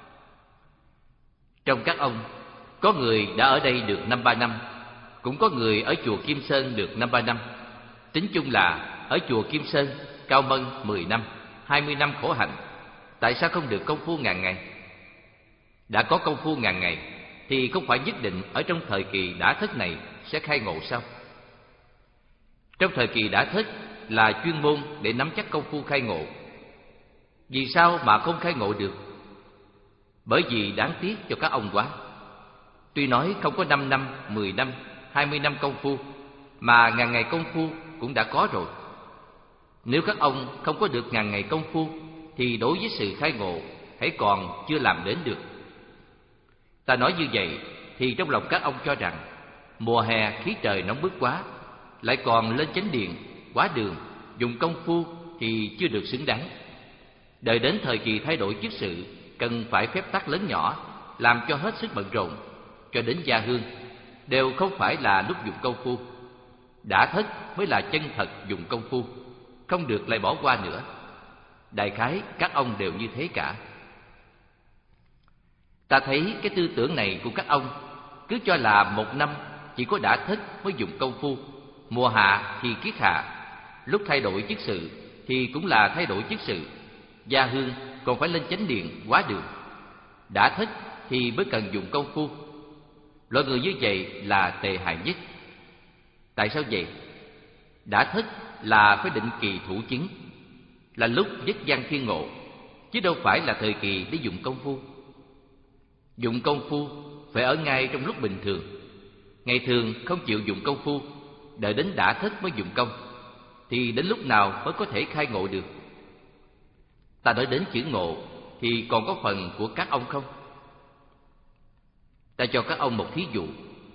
Trong các ông, có người đã ở đây được năm ba năm, cũng có người ở chùa Kim Sơn được năm ba năm. Tính chung là ở chùa Kim Sơn, Cao Mân mười năm, hai mươi năm khổ hạnh. Tại sao không được công phu ngàn ngày? Đã có công phu ngàn ngày thì không phải nhất định ở trong thời kỳ đã thất này sẽ khai ngộ sao? Trong thời kỳ đã thất là chuyên môn để nắm chắc công phu khai ngộ. Vì sao mà không khai ngộ được? Bởi vì đáng tiếc cho các ông quá. Tuy nói không có năm năm, mười năm, hai mươi năm công phu, mà ngàn ngày công phu cũng đã có rồi. Nếu các ông không có được ngàn ngày công phu thì đối với sự khai ngộ hãy còn chưa làm đến được. Ta nói như vậy thì trong lòng các ông cho rằng mùa hè khí trời nóng bức quá, lại còn lên chánh điện, quá đường, dùng công phu thì chưa được xứng đáng. Đợi đến thời kỳ thay đổi chức sự, cần phải phép tắc lớn nhỏ, làm cho hết sức bận rộn, cho đến gia hương, đều không phải là lúc dùng công phu. Đã thất mới là chân thật dùng công phu, không được lại bỏ qua nữa. Đại khái các ông đều như thế cả. Ta thấy cái tư tưởng này của các ông cứ cho là một năm chỉ có đã thất mới dùng công phu, mùa hạ thì kiết hạ, lúc thay đổi chức sự thì cũng là thay đổi chức sự, gia hương còn phải lên chánh điện, quá đường. Đã thất thì mới cần dùng công phu. Loại người như vậy là tệ hại nhất. Tại sao vậy? Đã thất là phải định kỳ thủ chứng, là lúc nhất văn thiên ngộ, chứ đâu phải là thời kỳ để dùng công phu. Dụng công phu phải ở ngay trong lúc bình thường. Ngày thường không chịu dùng công phu, đợi đến đã thất mới dùng công, thì đến lúc nào mới có thể khai ngộ được? Ta nói đến chữ ngộ thì còn có phần của các ông không? Ta cho các ông một thí dụ.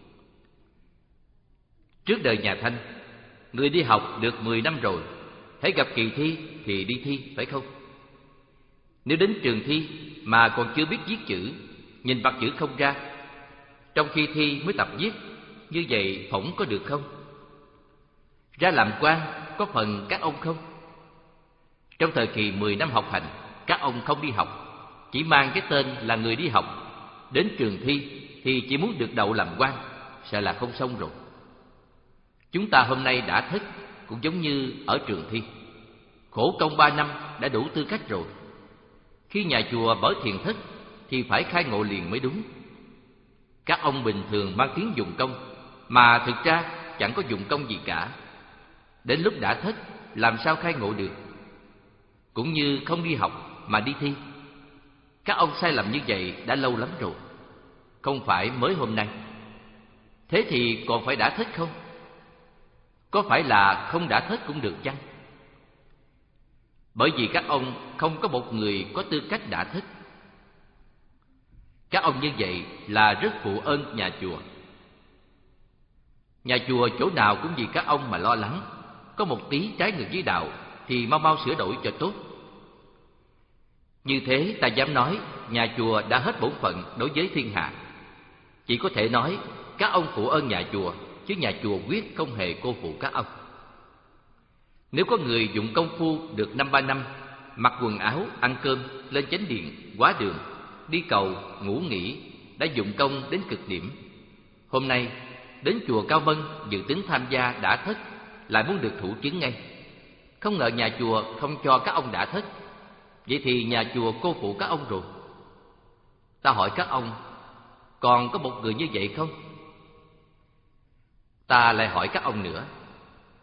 Trước đời nhà Thanh, người đi học được mười năm rồi, hãy gặp kỳ thi thì đi thi, phải không? Nếu đến trường thi mà còn chưa biết viết chữ, nhìn mặt chữ không ra, trong khi thi mới tập viết, như vậy phỏng có được không? Ra làm quan có phần các ông không? Trong thời kỳ mười năm học hành, các ông không đi học, chỉ mang cái tên là người đi học. Đến trường thi thì chỉ muốn được đậu làm quan, sợ là không xong rồi. Chúng ta hôm nay đã thất cũng giống như ở trường thi. Khổ công ba năm đã đủ tư cách rồi. Khi nhà chùa mở thiền thất thì phải khai ngộ liền mới đúng. Các ông bình thường mang tiếng dùng công, mà thực ra chẳng có dùng công gì cả. Đến lúc đã thất làm sao khai ngộ được? Cũng như không đi học mà đi thi. Các ông sai lầm như vậy đã lâu lắm rồi, không phải mới hôm nay. Thế thì còn phải đã thất không? Có phải là không đã thất cũng được chăng? Bởi vì các ông không có một người có tư cách đã thất. Các ông như vậy là rất phụ ơn nhà chùa. Nhà chùa chỗ nào cũng vì các ông mà lo lắng. Có một tí trái ngược với đạo thì mau mau sửa đổi cho tốt. Như thế ta dám nói nhà chùa đã hết bổn phận đối với thiên hạ. Chỉ có thể nói các ông phụ ơn nhà chùa, chứ nhà chùa quyết không hề cô phụ các ông. Nếu có người dụng công phu được năm ba năm, mặc quần áo, ăn cơm, lên chánh điện, quá đường, đi cầu, ngủ nghỉ, đã dụng công đến cực điểm, hôm nay đến chùa Cao Mân dự tính tham gia đã thất, lại muốn được thủ chứng ngay. Không ngờ nhà chùa không cho các ông đã thất. Vậy thì nhà chùa cô phụ các ông rồi. Ta hỏi các ông, còn có một người như vậy không? Ta lại hỏi các ông nữa,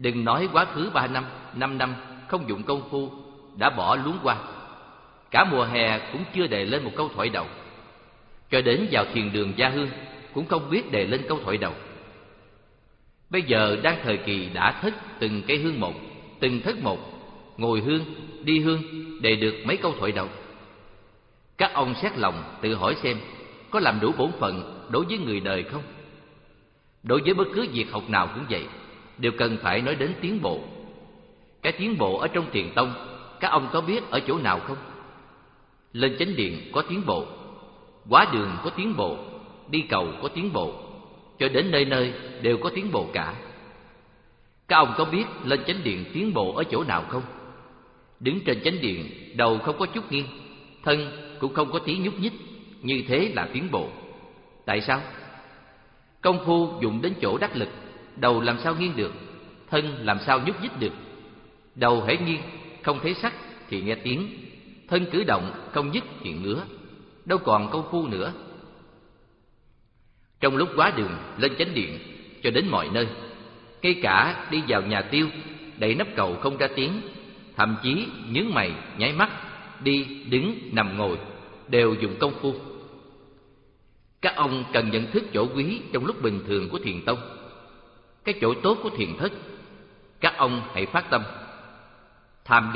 Đừng nói quá khứ ba năm, năm năm không dụng công phu đã bỏ luống qua. Cả mùa hè cũng chưa đề lên một câu thoại đầu. Cho đến vào thiền đường gia hương cũng không biết đề lên câu thoại đầu. Bây giờ đang thời kỳ đã thất từng cây hương một, từng thất một, ngồi hương, đi hương đề được mấy câu thoại đầu. Các ông xét lòng tự hỏi xem có làm đủ bổn phận đối với người đời không? Đối với bất cứ việc học nào cũng vậy, đều cần phải nói đến tiến bộ. Cái tiến bộ ở trong thiền tông, các ông có biết ở chỗ nào không? Lên chánh điện có tiến bộ, hóa đường có tiến bộ, đi cầu có tiến bộ, cho đến nơi nơi đều có tiến bộ cả. Các ông có biết lên chánh điện tiến bộ ở chỗ nào không? Đứng trên chánh điện, đầu không có chút nghiêng, thân cũng không có tí nhúc nhích, như thế là tiến bộ. Tại sao? Công phu dùng đến chỗ đắc lực, đầu làm sao nghiêng được, thân làm sao nhúc nhích được. Đầu hễ nghiêng, không thấy sắc thì nghe tiếng, thân cử động không dứt thì ngứa, đâu còn công phu nữa. Trong lúc hóa đường lên chánh điện, cho đến mọi nơi, ngay cả đi vào nhà tiêu, đậy nắp cầu không ra tiếng, thậm chí nhướng mày, nháy mắt, đi, đứng, nằm ngồi, đều dùng công phu. Các ông cần nhận thức chỗ quý trong lúc bình thường của thiền tông, cái chỗ tốt của thiền thất. Các ông hãy phát tâm, tham đi.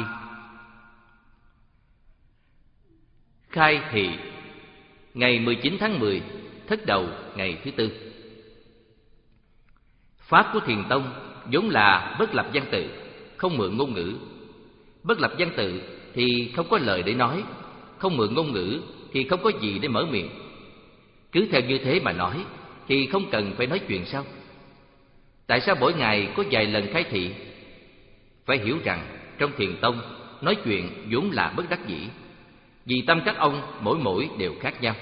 Khai thị ngày mười chín tháng mười, thất đầu ngày thứ tư. Pháp của thiền tông vốn là bất lập văn tự, không mượn ngôn ngữ. Bất lập văn tự thì không có lời để nói, không mượn ngôn ngữ thì không có gì để mở miệng. Cứ theo như thế mà nói thì không cần phải nói chuyện sao? Tại sao mỗi ngày có vài lần khai thị? Phải hiểu rằng trong thiền tông nói chuyện vốn là bất đắc dĩ, vì tâm các ông mỗi mỗi đều khác nhau.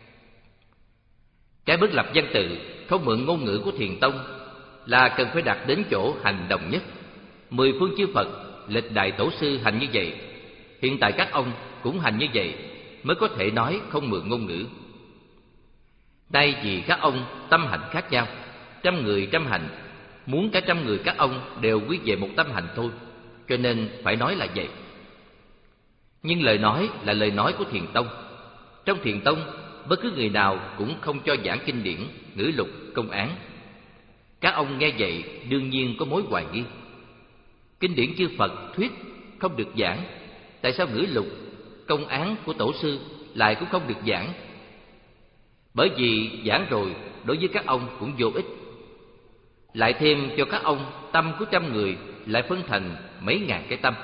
Cái bất lập văn tự, không mượn ngôn ngữ của thiền tông là cần phải đạt đến chỗ hành đồng nhất. Mười phương chư Phật, lịch đại tổ sư hành như vậy, hiện tại các ông cũng hành như vậy, mới có thể nói không mượn ngôn ngữ. Nay vì các ông tâm hạnh khác nhau, trăm người trăm hạnh, muốn cả trăm người các ông đều quy về một tâm hạnh thôi, cho nên phải nói là vậy. Nhưng lời nói là lời nói của thiền tông. Trong thiền tông, bất cứ người nào cũng không cho giảng kinh điển, ngữ lục, công án. Các ông nghe vậy đương nhiên có mối hoài nghi. Kinh điển chư Phật thuyết không được giảng, tại sao ngữ lục, công án của tổ sư lại cũng không được giảng? Bởi vì giảng rồi đối với các ông cũng vô ích. Lại thêm cho các ông tâm của trăm người lại phân thành mấy ngàn cái tâm.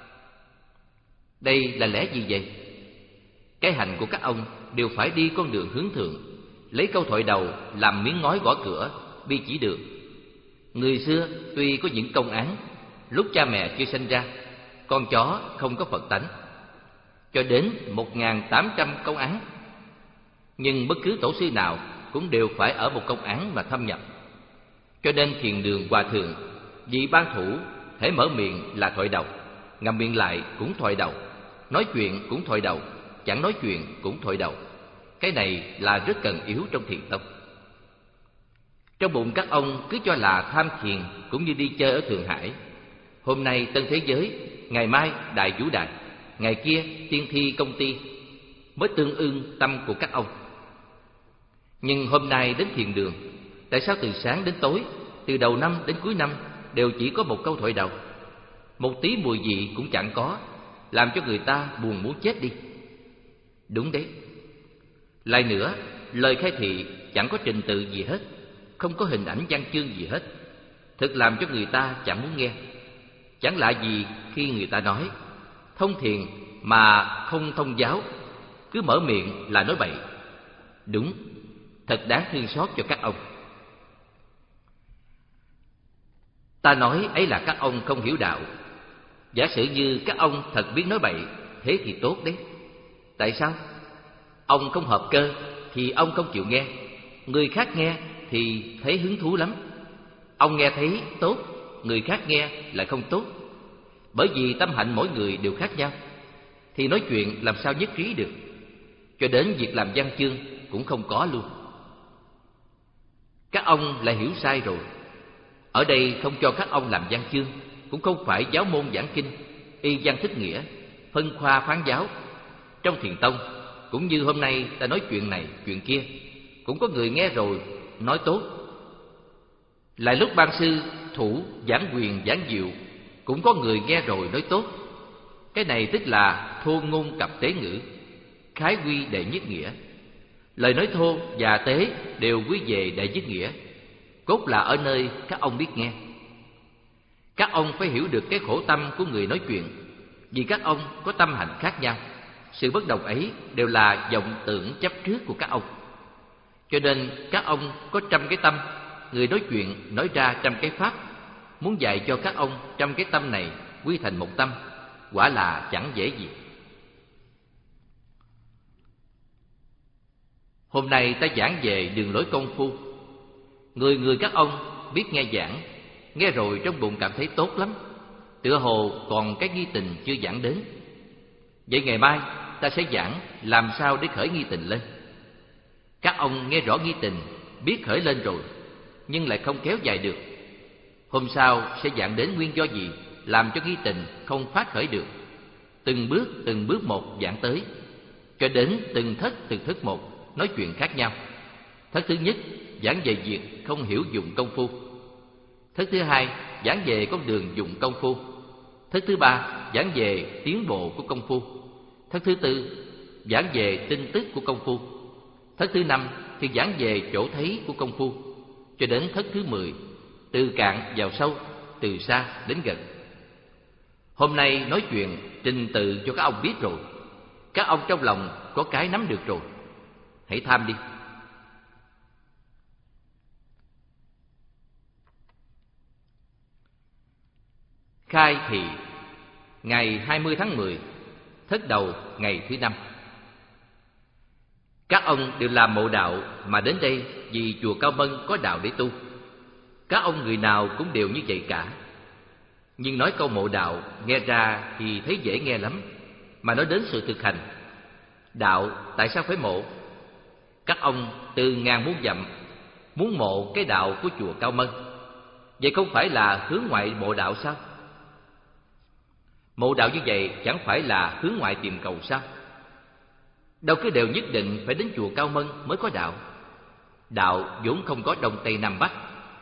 Đây là lẽ gì vậy? Cái hành của các ông đều phải đi con đường hướng thượng, lấy câu thoại đầu làm miếng ngói gõ cửa, bi chỉ đường. Người xưa tuy có những công án, lúc cha mẹ chưa sinh ra, con chó không có Phật tánh, cho đến một ngàn tám trăm công án. Nhưng bất cứ tổ sư nào cũng đều phải ở một công án mà thâm nhập. Cho nên thiền đường hòa thượng, vị ban thủ, hễ mở miệng là thoại đầu, ngậm miệng lại cũng thoại đầu, nói chuyện cũng thoại đầu, chẳng nói chuyện cũng thoại đầu. Cái này là rất cần yếu trong thiền tông. Trong bụng các ông cứ cho là tham thiền cũng như đi chơi ở Thượng Hải. Hôm nay Tân Thế Giới, ngày mai Đại Vũ Đại, ngày kia Tiên Thi Công Ty, mới tương ưng tâm của các ông. Nhưng hôm nay đến thiền đường, tại sao từ sáng đến tối, từ đầu năm đến cuối năm đều chỉ có một câu thoại đầu, một tí mùi vị cũng chẳng có, làm cho người ta buồn muốn chết đi? Đúng đấy. Lại nữa, lời khai thị chẳng có trình tự gì hết, không có hình ảnh văn chương gì hết, thật làm cho người ta chẳng muốn nghe. Chẳng lạ gì khi người ta nói thông thiền mà không thông giáo, cứ mở miệng là nói bậy. Đúng, thật đáng thương xót cho các ông. Ta nói ấy là các ông không hiểu đạo. Giả sử như các ông thật biết nói bậy, thế thì tốt đấy. Tại sao? Ông không hợp cơ thì ông không chịu nghe, người khác nghe thì thấy hứng thú lắm. Ông nghe thấy tốt, người khác nghe lại không tốt. Bởi vì tâm hạnh mỗi người đều khác nhau, thì nói chuyện làm sao nhất trí được. Cho đến việc làm văn chương cũng không có luôn. Các ông lại hiểu sai rồi. Ở đây không cho các ông làm văn chương, cũng không phải giáo môn giảng kinh, y văn thích nghĩa, phân khoa phán giáo. Trong thiền tông, cũng như hôm nay ta nói chuyện này, chuyện kia, cũng có người nghe rồi nói tốt. Lại lúc ban sư thủ giảng quyền giảng diệu, cũng có người nghe rồi nói tốt. Cái này tức là thô ngôn cập tế ngữ, khái quy đệ nhất nghĩa. Lời nói thô và tế đều quy về đệ nhất nghĩa, cốt là ở nơi các ông biết nghe. Các ông phải hiểu được cái khổ tâm của người nói chuyện, vì các ông có tâm hành khác nhau. Sự bất đồng ấy đều là vọng tưởng chấp trước của các ông. Cho nên các ông có trăm cái tâm, người nói chuyện nói ra trăm cái pháp. Muốn dạy cho các ông trăm cái tâm này quy thành một tâm, quả là chẳng dễ gì. Hôm nay ta giảng về đường lối công phu. Người người các ông biết nghe giảng, nghe rồi trong bụng cảm thấy tốt lắm, tựa hồ còn cái nghi tình chưa giảng đến. Vậy ngày mai ta sẽ giảng làm sao để khởi nghi tình lên. Các ông nghe rõ nghi tình, biết khởi lên rồi, nhưng lại không kéo dài được. Hôm sau sẽ giảng đến nguyên do gì làm cho nghi tình không phát khởi được. Từng bước từng bước một giảng tới, cho đến từng thất từng thất một nói chuyện khác nhau. Thất thứ nhất giảng về việc không hiểu dụng công phu. Thất thứ hai giảng về con đường dụng công phu. Thất thứ ba giảng về tiến bộ của công phu. Thất thứ tư giảng về tin tức của công phu. Thất thứ năm thì giảng về chỗ thấy của công phu. Cho đến thất thứ mười, từ cạn vào sâu, từ xa đến gần. Hôm nay nói chuyện trình tự cho các ông biết rồi. Các ông trong lòng có cái nắm được rồi, hãy tham đi. Khai thị ngày hai mươi tháng mười, thất đầu ngày thứ năm. Các ông đều làm mộ đạo mà đến đây vì chùa Cao Mân có đạo để tu. Các ông người nào cũng đều như vậy cả. Nhưng nói câu mộ đạo nghe ra thì thấy dễ nghe lắm, mà nói đến sự thực hành, đạo tại sao phải mộ? Các ông từ ngàn muôn dặm muốn mộ cái đạo của chùa Cao Mân, vậy không phải là hướng ngoại mộ đạo sao? Mộ đạo như vậy chẳng phải là hướng ngoại tìm cầu sao? Đâu cứ đều nhất định phải đến chùa Cao Mân mới có đạo. Đạo vốn không có Đông Tây Nam Bắc,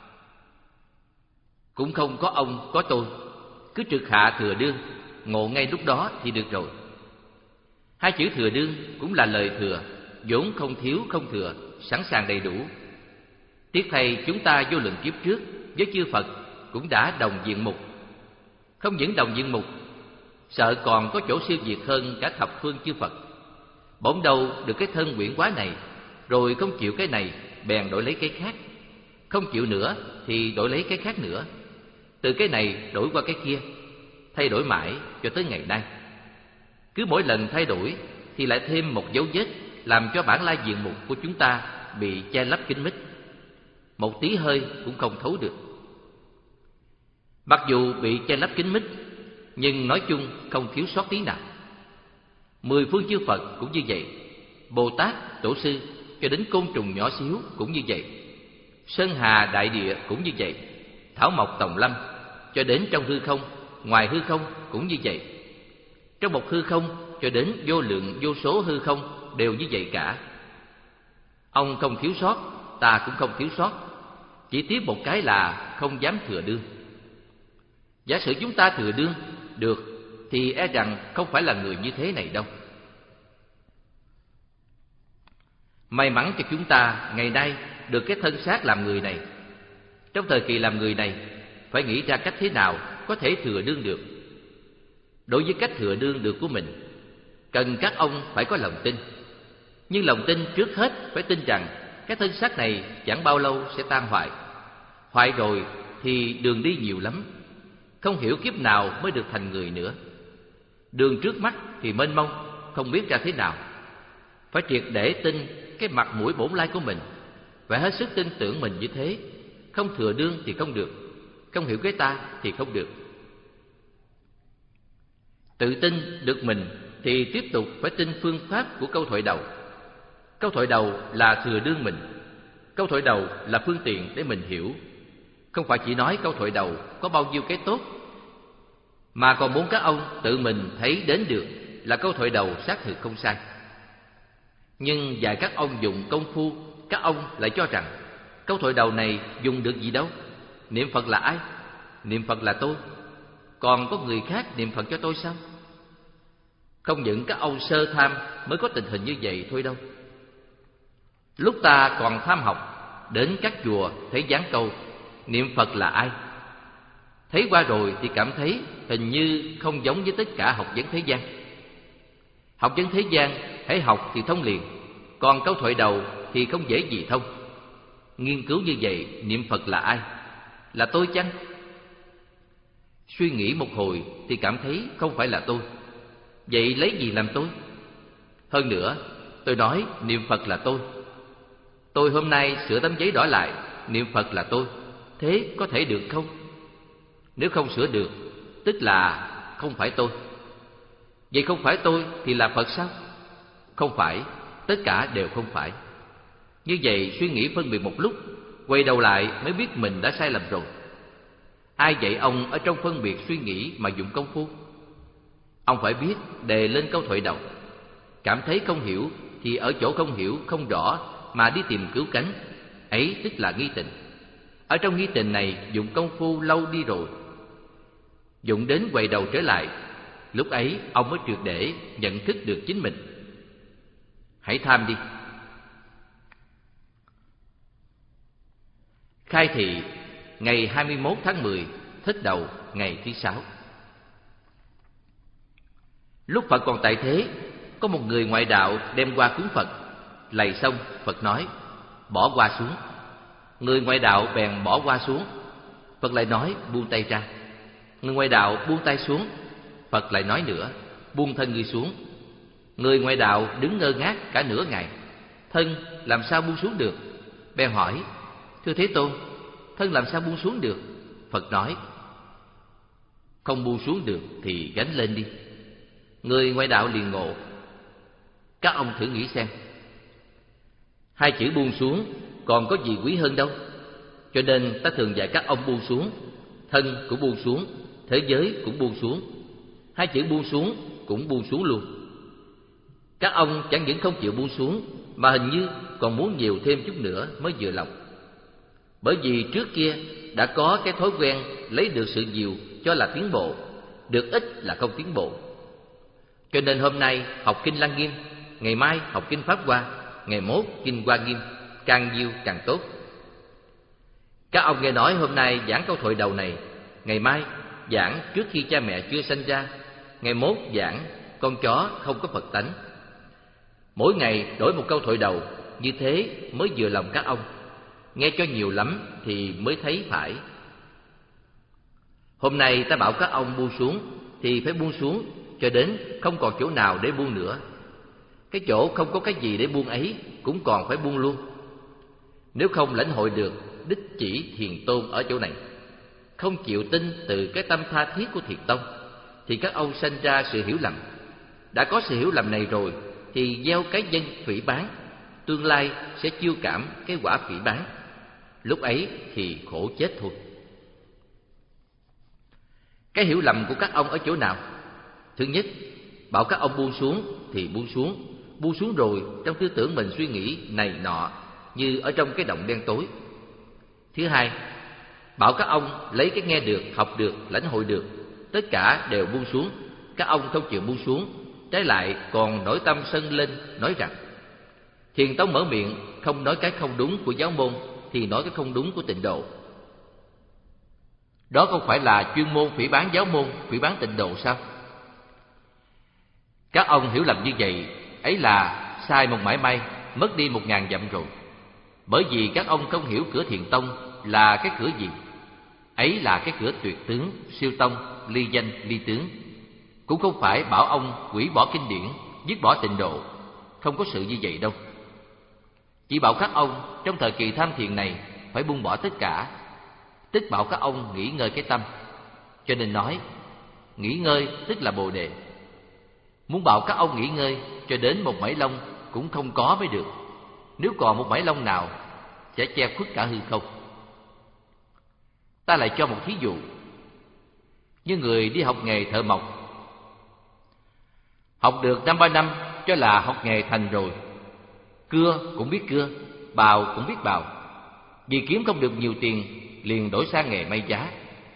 cũng không có ông có tôi. Cứ trực hạ thừa đương, ngộ ngay lúc đó thì được rồi. Hai chữ thừa đương cũng là lời thừa, vốn không thiếu không thừa, sẵn sàng đầy đủ. Tiếc thay chúng ta vô lượng kiếp trước với chư Phật cũng đã đồng diện mục. Không những đồng diện mục, sợ còn có chỗ siêu việt hơn cả thập phương chư Phật. Bỗng đâu được cái thân quyển quá này, rồi không chịu cái này, bèn đổi lấy cái khác. Không chịu nữa thì đổi lấy cái khác nữa. Từ cái này đổi qua cái kia, thay đổi mãi cho tới ngày nay. Cứ mỗi lần thay đổi thì lại thêm một dấu vết, làm cho bản lai diện mục của chúng ta bị che lấp kín mít, một tí hơi cũng không thấu được. Mặc dù bị che lấp kín mít, nhưng nói chung không thiếu sót tí nào. Mười phương chư Phật cũng như vậy, Bồ Tát, Tổ sư cho đến côn trùng nhỏ xíu cũng như vậy, sơn hà đại địa cũng như vậy, thảo mộc tòng lâm cho đến trong hư không, ngoài hư không cũng như vậy. Trong một hư không cho đến vô lượng vô số hư không đều như vậy cả. Ông không thiếu sót, ta cũng không thiếu sót, chỉ tiếc một cái là không dám thừa đương. Giả sử chúng ta thừa đương được thì e rằng không phải là người như thế này đâu. May mắn cho chúng ta ngày nay được cái thân xác làm người này. Trong thời kỳ làm người này, phải nghĩ ra cách thế nào có thể thừa đương được. Đối với cách thừa đương được của mình, cần các ông phải có lòng tin. Nhưng lòng tin trước hết phải tin rằng cái thân xác này chẳng bao lâu sẽ tan hoại. Hoại rồi thì đường đi nhiều lắm, không hiểu kiếp nào mới được thành người nữa. Đường trước mắt thì mênh mông, không biết ra thế nào. Phải triệt để tin cái mặt mũi bổn lai của mình, phải hết sức tin tưởng mình như thế. Không thừa đương thì không được, không hiểu cái ta thì không được. Tự tin được mình thì tiếp tục phải tin phương pháp của câu thoại đầu. Câu thoại đầu là thừa đương mình, câu thoại đầu là phương tiện để mình hiểu. không phải chỉ nói câu thoại đầu có bao nhiêu cái tốt, mà còn muốn các ông tự mình thấy đến được là câu thoại đầu xác thực không sai. Nhưng dạy các ông dùng công phu, các ông lại cho rằng câu thoại đầu này dùng được gì đâu. Niệm Phật là ai? Niệm Phật là tôi. Còn có người khác niệm Phật cho tôi sao? Không những các ông sơ tham mới có tình hình như vậy thôi đâu. Lúc ta còn tham học, đến các chùa thấy dán câu niệm Phật là ai, thấy qua rồi thì cảm thấy hình như không giống với tất cả học vấn thế gian. Học vấn thế gian hãy học thì thông liền, còn câu thoại đầu thì không dễ gì thông. Nghiên cứu như vậy, niệm Phật là ai? Là tôi chăng? Suy nghĩ một hồi thì cảm thấy không phải là tôi. Vậy lấy gì làm tôi? Hơn nữa, tôi nói niệm Phật là tôi. Tôi hôm nay sửa tấm giấy đỏ lại, niệm Phật là tôi. Thế có thể được không? Nếu không sửa được, tức là không phải tôi. Vậy không phải tôi thì là Phật sao? Không phải, tất cả đều không phải. Như vậy suy nghĩ phân biệt một lúc, quay đầu lại mới biết mình đã sai lầm rồi. Ai dạy ông ở trong phân biệt suy nghĩ mà dụng công phu? Ông phải biết đề lên câu thoại đầu. Cảm thấy không hiểu thì ở chỗ không hiểu, không rõ mà đi tìm cứu cánh, ấy tức là nghi tình. Ở trong nghi tình này dụng công phu lâu đi rồi, dụng đến quay đầu trở lại, lúc ấy ông mới triệt để nhận thức được chính mình. Hãy tham đi. Khai thị ngày hai mươi mốt tháng mười, Thích Đầu, ngày thứ sáu. Lúc Phật còn tại thế, có một người ngoại đạo đem qua cúng Phật. Lạy xong, Phật nói, bỏ qua xuống. Người ngoại đạo bèn bỏ qua xuống. Phật lại nói, buông tay ra. Người ngoại đạo buông tay xuống. Phật lại nói nữa, buông thân người xuống. Người ngoại đạo đứng ngơ ngác cả nửa ngày. Thân làm sao buông xuống được? Bèn hỏi, thưa Thế Tôn, thân làm sao buông xuống được? Phật nói, không buông xuống được thì gánh lên đi. Người ngoại đạo liền ngộ. Các ông thử nghĩ xem, hai chữ buông xuống còn có gì quý hơn đâu. Cho nên ta thường dạy các ông buông xuống. Thân cũng buông xuống, thế giới cũng buông xuống. Hai chữ buông xuống cũng buông xuống luôn. Các ông chẳng những không chịu buông xuống, mà hình như còn muốn nhiều thêm chút nữa mới vừa lòng. Bởi vì trước kia đã có cái thói quen lấy được sự nhiều cho là tiến bộ, được ít là không tiến bộ. Cho nên hôm nay học kinh Lăng Nghiêm, ngày mai học kinh Pháp Hoa, ngày mốt kinh Hoa Nghiêm, càng nhiều càng tốt. Các ông nghe nói hôm nay giảng câu thoại đầu này, ngày mai giảng trước khi cha mẹ chưa sanh ra, ngày mốt giảng con chó không có Phật tánh. Mỗi ngày đổi một câu thoại đầu, như thế mới vừa lòng các ông. Nghe cho nhiều lắm thì mới thấy phải. Hôm nay ta bảo các ông buông xuống thì phải buông xuống cho đến không còn chỗ nào để buông nữa. Cái chỗ không có cái gì để buông ấy cũng còn phải buông luôn. Nếu không lãnh hội được đích chỉ Thiền Tôn ở chỗ này, không chịu tin từ cái tâm tha thiết của Thiền Tông, thì các ông sanh ra sự hiểu lầm. Đã có sự hiểu lầm này rồi thì gieo cái nhân phỉ báng, tương lai sẽ chiêu cảm cái quả phỉ báng. Lúc ấy thì khổ chết thôi. Cái hiểu lầm của các ông ở chỗ nào? Thứ nhất, bảo các ông buông xuống thì buông xuống. Buông xuống rồi trong tư tưởng mình suy nghĩ này nọ như ở trong cái động đen tối. Thứ hai, bảo các ông lấy cái nghe được, học được, lãnh hội được, tất cả đều buông xuống. Các ông không chịu buông xuống, trái lại còn nổi tâm sân lên, nói rằng Thiền Tông mở miệng không nói cái không đúng của giáo môn thì nói cái không đúng của tịnh độ. Đó không phải là chuyên môn phỉ báng giáo môn, phỉ báng tịnh độ sao? Các ông hiểu lầm như vậy, ấy là sai một mảy may, mất đi một ngàn dặm rồi. Bởi vì các ông không hiểu cửa Thiền Tông là cái cửa gì. Ấy là cái cửa tuyệt tướng, siêu tông, ly danh, ly tướng. Cũng không phải bảo ông hủy bỏ kinh điển, dứt bỏ tịnh độ. Không có sự như vậy đâu. Chỉ bảo các ông trong thời kỳ tham thiền này phải buông bỏ tất cả, tức bảo các ông nghỉ ngơi cái tâm. Cho nên nói nghỉ ngơi tức là bồ đề. Muốn bảo các ông nghỉ ngơi cho đến một mảy lông cũng không có mới được. Nếu còn một mảy lông nào sẽ che khuất cả hư không. Ta lại cho một thí dụ. Như người đi học nghề thợ mộc, học được năm ba năm cho là học nghề thành rồi. Cưa cũng biết cưa, bào cũng biết bào. Vì kiếm không được nhiều tiền, liền đổi sang nghề may giá.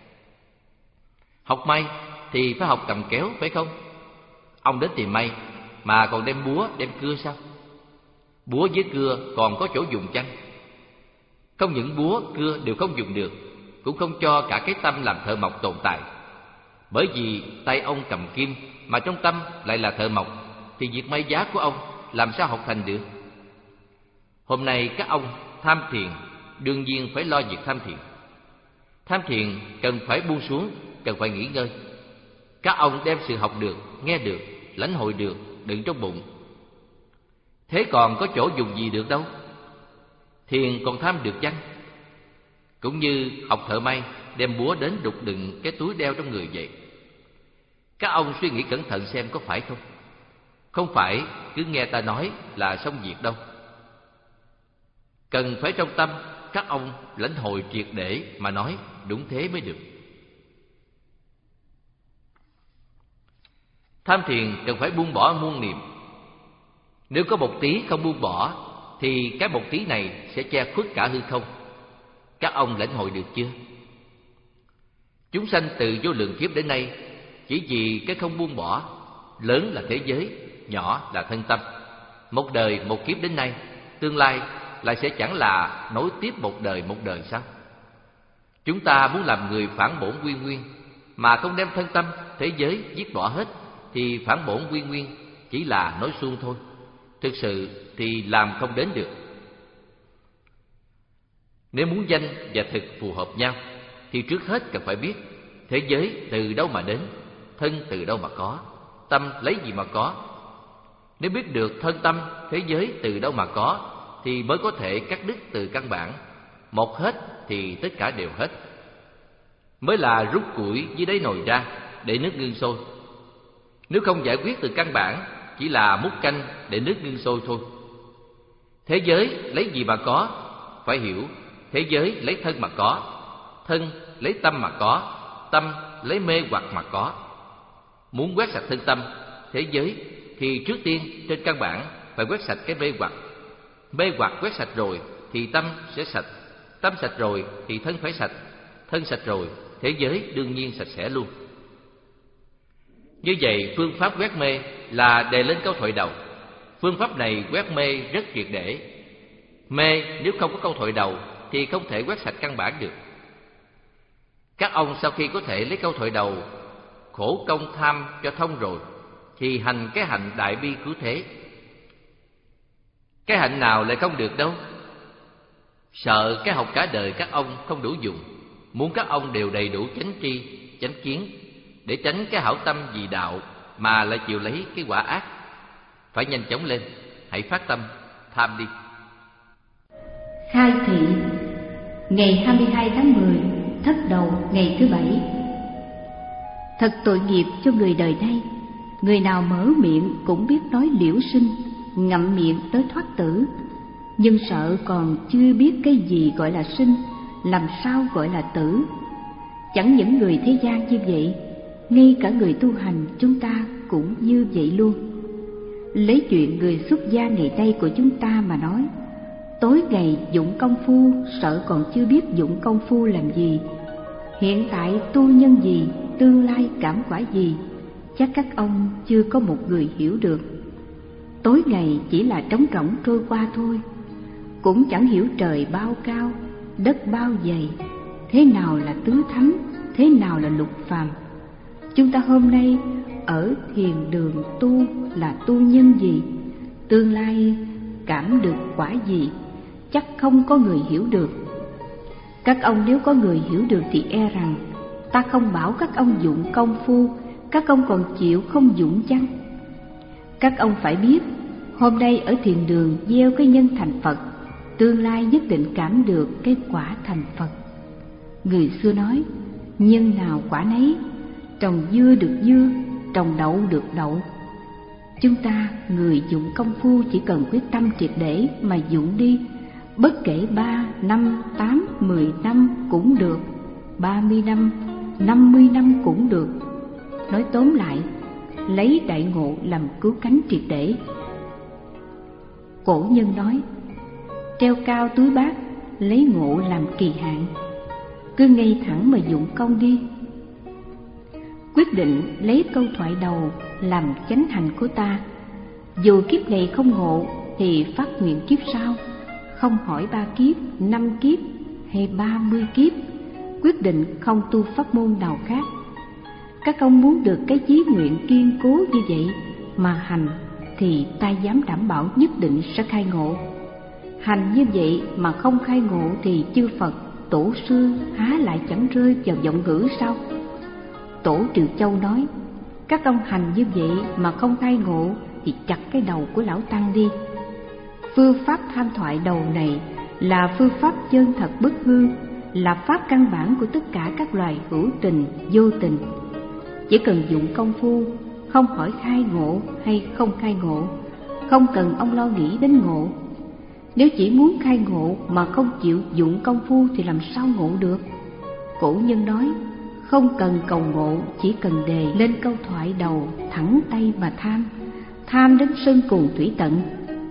Học may thì phải học cầm kéo, phải không? Ông đến tìm may mà còn đem búa, đem cưa sao? Búa với cưa còn có chỗ dùng chăng? Không những búa, cưa đều không dùng được, cũng không cho cả cái tâm làm thợ mộc tồn tại. Bởi vì tay ông cầm kim mà trong tâm lại là thợ mộc, thì việc may giá của ông làm sao học thành được? Hôm nay các ông tham thiền, đương nhiên phải lo việc tham thiền. Tham thiền cần phải buông xuống, cần phải nghỉ ngơi. Các ông đem sự học được, nghe được, lãnh hội được đựng trong bụng, thế còn có chỗ dùng gì được đâu. Thiền còn tham được chăng? Cũng như học thợ may đem búa đến đục đựng cái túi đeo trong người vậy. Các ông suy nghĩ cẩn thận xem có phải không? Không phải cứ nghe ta nói là xong việc đâu. Cần phải trong tâm các ông lãnh hội triệt để mà nói, đúng thế mới được. Tham thiền cần phải buông bỏ muôn niệm. Nếu có một tí không buông bỏ thì cái một tí này sẽ che khuất cả hư không. Các ông lãnh hội được chưa? Chúng sanh từ vô lượng kiếp đến nay chỉ vì cái không buông bỏ. Lớn là thế giới, nhỏ là thân tâm. Một đời một kiếp đến nay, tương lai lại sẽ chẳng là nối tiếp một đời một đời sao? Chúng ta muốn làm người phản bổn quy nguyên mà không đem thân tâm, thế giới giết bỏ hết, thì phản bổn quy nguyên chỉ là nói suông thôi. Thực sự thì làm không đến được. Nếu muốn danh và thực phù hợp nhau thì trước hết cần phải biết thế giới từ đâu mà đến, thân từ đâu mà có, tâm lấy gì mà có. Nếu biết được thân tâm, thế giới từ đâu mà có thì mới có thể cắt đứt từ căn bản. Một hết thì tất cả đều hết. Mới là rút củi dưới đáy nồi ra để nước ngưng sôi. Nếu không giải quyết từ căn bản, chỉ là múc canh để nước ngưng sôi thôi. Thế giới lấy gì mà có? Phải hiểu, thế giới lấy thân mà có, thân lấy tâm mà có, tâm lấy mê hoặc mà có. Muốn quét sạch thân tâm, thế giới thì trước tiên trên căn bản phải quét sạch cái mê hoặc. Mê hoặc quét sạch rồi thì tâm sẽ sạch, tâm sạch rồi thì thân phải sạch, thân sạch rồi thế giới đương nhiên sạch sẽ luôn. Như vậy phương pháp quét mê là đề lên câu thoại đầu. Phương pháp này quét mê rất triệt để. Mê nếu không có câu thoại đầu thì không thể quét sạch căn bản được. Các ông sau khi có thể lấy câu thoại đầu khổ công tham cho thông rồi thì hành cái hạnh đại bi cứu thế. Cái hạnh nào lại không được đâu. Sợ cái học cả đời các ông không đủ dùng, muốn các ông đều đầy đủ chánh tri, chánh kiến, để tránh cái hảo tâm vì đạo mà lại chịu lấy cái quả ác. Phải nhanh chóng lên, hãy phát tâm tham đi. Khai thị ngày hai mươi hai tháng mười, thất đầu ngày thứ bảy. Thật tội nghiệp cho người đời đây. Người nào mở miệng cũng biết nói liễu sinh, ngậm miệng tới thoát tử, nhưng sợ còn chưa biết cái gì gọi là sinh, làm sao gọi là tử. Chẳng những người thế gian như vậy, ngay cả người tu hành chúng ta cũng như vậy luôn. Lấy chuyện người xuất gia ngày nay của chúng ta mà nói, tối ngày dụng công phu, sợ còn chưa biết dụng công phu làm gì. Hiện tại tu nhân gì, tương lai cảm quả gì, chắc các ông chưa có một người hiểu được. Tối ngày chỉ là trống rỗng trôi qua thôi, cũng chẳng hiểu trời bao cao, đất bao dày, thế nào là tứ thánh, thế nào là lục phàm. Chúng ta hôm nay ở thiền đường tu là tu nhân gì, tương lai cảm được quả gì, chắc không có người hiểu được. Các ông nếu có người hiểu được thì e rằng ta không bảo các ông dụng công phu, các ông còn chịu không dụng chăng? Các ông phải biết, hôm nay ở thiền đường gieo cái nhân thành Phật, tương lai nhất định cảm được cái quả thành Phật. Người xưa nói, nhân nào quả nấy, trồng dưa được dưa, trồng đậu được đậu. Chúng ta người dụng công phu chỉ cần quyết tâm triệt để mà dụng đi, bất kể ba, năm, tám, mười năm cũng được. ba mươi năm, năm mươi năm cũng được. Nói tóm lại, lấy đại ngộ làm cứu cánh triệt để. Cổ nhân nói, treo cao túi bát, lấy ngộ làm kỳ hạn. Cứ ngay thẳng mà dụng công đi. Quyết định lấy câu thoại đầu làm chánh hành của ta. Dù kiếp này không ngộ thì phát nguyện kiếp sau, không hỏi ba kiếp, năm kiếp hay ba mươi kiếp, quyết định không tu pháp môn nào khác. Các ông muốn được cái chí nguyện kiên cố như vậy mà hành thì ta dám đảm bảo nhất định sẽ khai ngộ. Hành như vậy mà không khai ngộ thì chư Phật, tổ sư há lại chẳng rơi vào vọng ngữ sao? Tổ Triệu Châu nói, các ông hành như vậy mà không khai ngộ thì chặt cái đầu của lão tăng đi. Phương pháp tham thoại đầu này là phương pháp chân thật bất hư, là pháp căn bản của tất cả các loài hữu tình, vô tình. Chỉ cần dụng công phu, không hỏi khai ngộ hay không khai ngộ, không cần ông lo nghĩ đến ngộ. Nếu chỉ muốn khai ngộ mà không chịu dụng công phu thì làm sao ngộ được? Cổ nhân nói, không cần cầu ngộ, chỉ cần đề lên câu thoại đầu, thẳng tay mà tham, tham đến sơn cùng thủy tận.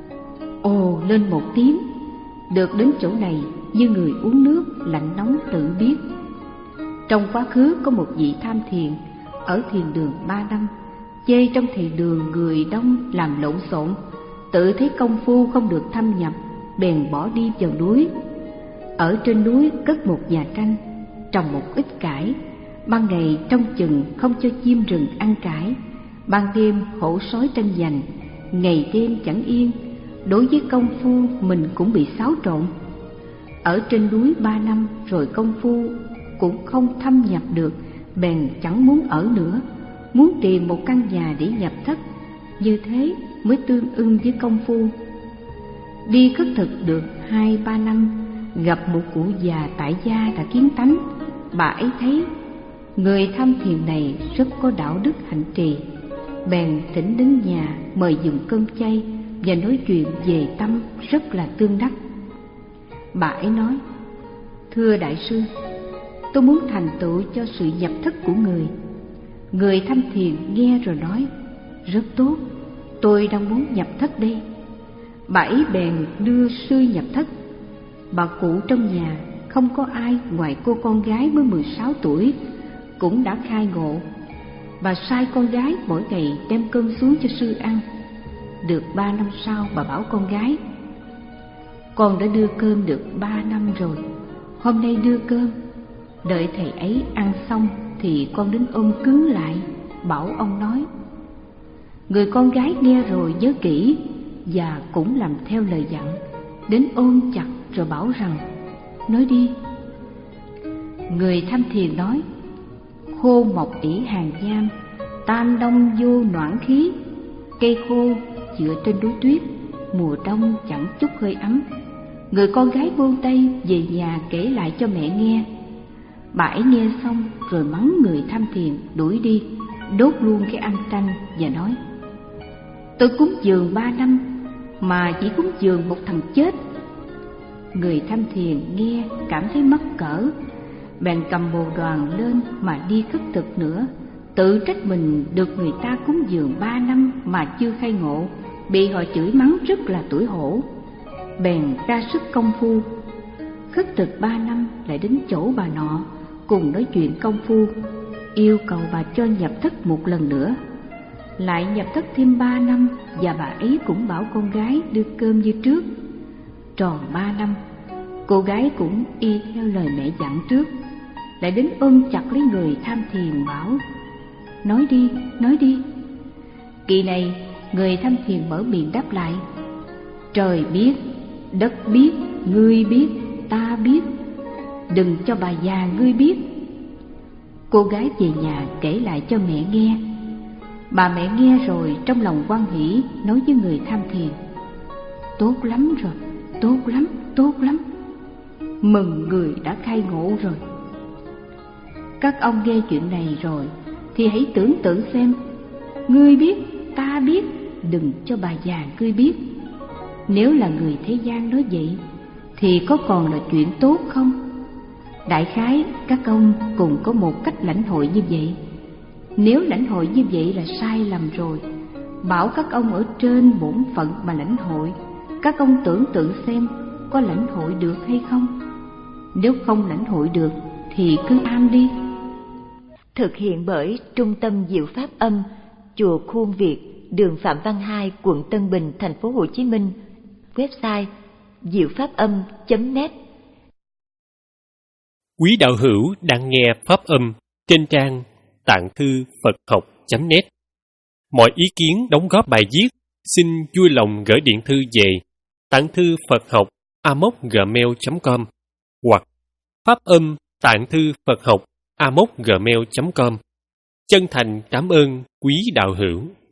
Ồ lên một tiếng, được đến chỗ này như người uống nước, lạnh nóng tự biết. Trong quá khứ có một vị tham thiền ở thiền đường ba năm, chê trong thiền đường người đông làm lộn xộn, tự thấy công phu không được thâm nhập, bèn bỏ đi vào núi. Ở trên núi cất một nhà tranh, trồng một ít cải, ban ngày trông chừng không cho chim rừng ăn cải, ban đêm hổ sói tranh giành, ngày đêm chẳng yên. Đối với công phu mình cũng bị xáo trộn. Ở trên núi ba năm rồi công phu cũng không thâm nhập được, bèn chẳng muốn ở nữa, muốn tìm một căn nhà để nhập thất. Như thế mới tương ưng với công phu. Đi khất thực được hai ba năm, gặp một cụ già tại gia đã kiến tánh. Bà ấy thấy người tham thiền này rất có đạo đức hạnh trì, bèn thỉnh đến nhà mời dùng cơm chay và nói chuyện về tâm rất là tương đắc. Bà ấy nói, thưa đại sư, tôi muốn thành tựu cho sự nhập thất của người. Người tham thiền nghe rồi nói, rất tốt, tôi đang muốn nhập thất đây. Bà ấy bèn đưa sư nhập thất. Bà cụ trong nhà không có ai ngoài cô con gái mới mười sáu tuổi, cũng đã khai ngộ. Bà sai con gái mỗi ngày đem cơm xuống cho sư ăn. Được ba năm sau bà bảo con gái, con đã đưa cơm được ba năm rồi, hôm nay đưa cơm. Đợi thầy ấy ăn xong thì con đến ôm cứng lại, bảo ông nói. Người con gái nghe rồi nhớ kỹ và cũng làm theo lời dặn, đến ôm chặt rồi bảo rằng, nói đi. Người tham thiền nói, khô mọc ỷ hàng giam, tam đông vô noãn khí. Cây khô dựa trên núi tuyết, mùa đông chẳng chút hơi ấm. Người con gái buông tay về nhà kể lại cho mẹ nghe. Bà ấy nghe xong rồi mắng người tham thiền đuổi đi, đốt luôn cái âm tranh và nói, tôi cúng dường ba năm mà chỉ cúng dường một thằng chết. Người tham thiền nghe cảm thấy mắc cỡ, bèn cầm bồ đoàn lên mà đi khất thực nữa, tự trách mình được người ta cúng dường ba năm mà chưa khai ngộ, bị họ chửi mắng rất là tủi hổ. Bèn ra sức công phu. Khất thực ba năm lại đến chỗ bà nọ cùng nói chuyện công phu, yêu cầu bà cho nhập thất một lần nữa. Lại nhập thất thêm ba năm và bà ấy cũng bảo con gái đưa cơm như trước. Tròn ba năm, cô gái cũng y theo lời mẹ dặn trước, lại đến ôm chặt lấy người tham thiền bảo, nói đi, nói đi. Kỳ này người tham thiền mở miệng đáp lại, trời biết, đất biết, ngươi biết, ta biết, đừng cho bà già ngươi biết. Cô gái về nhà kể lại cho mẹ nghe. Bà mẹ nghe rồi trong lòng hoan hỉ, nói với người tham thiền, tốt lắm rồi, tốt lắm, tốt lắm, mừng người đã khai ngộ rồi. Các ông nghe chuyện này rồi thì hãy tưởng tượng xem, ngươi biết, ta biết, đừng cho bà già ngươi biết. Nếu là người thế gian nói vậy thì có còn là chuyện tốt không? Đại khái các ông cùng có một cách lãnh hội như vậy. Nếu lãnh hội như vậy là sai lầm rồi, bảo các ông ở trên bổn phận mà lãnh hội, các ông tưởng tượng xem có lãnh hội được hay không. Nếu không lãnh hội được thì cứ am đi. Thực hiện bởi Trung tâm Diệu Pháp Âm, Chùa Khuôn Việt, đường Phạm Văn Hai, quận Tân Bình, thành phố Hồ Chí Minh. Website diệu pháp âm chấm net. Quý đạo hữu đang nghe Pháp Âm trên trang tạng thư Phật học chấm net. Mọi ý kiến đóng góp bài viết xin vui lòng gửi điện thư về tạng thư Phật học a m o c gmail chấm com hoặc Pháp Âm tạng thư Phật học a m o c gmail chấm com. Chân thành cảm ơn quý đạo hữu.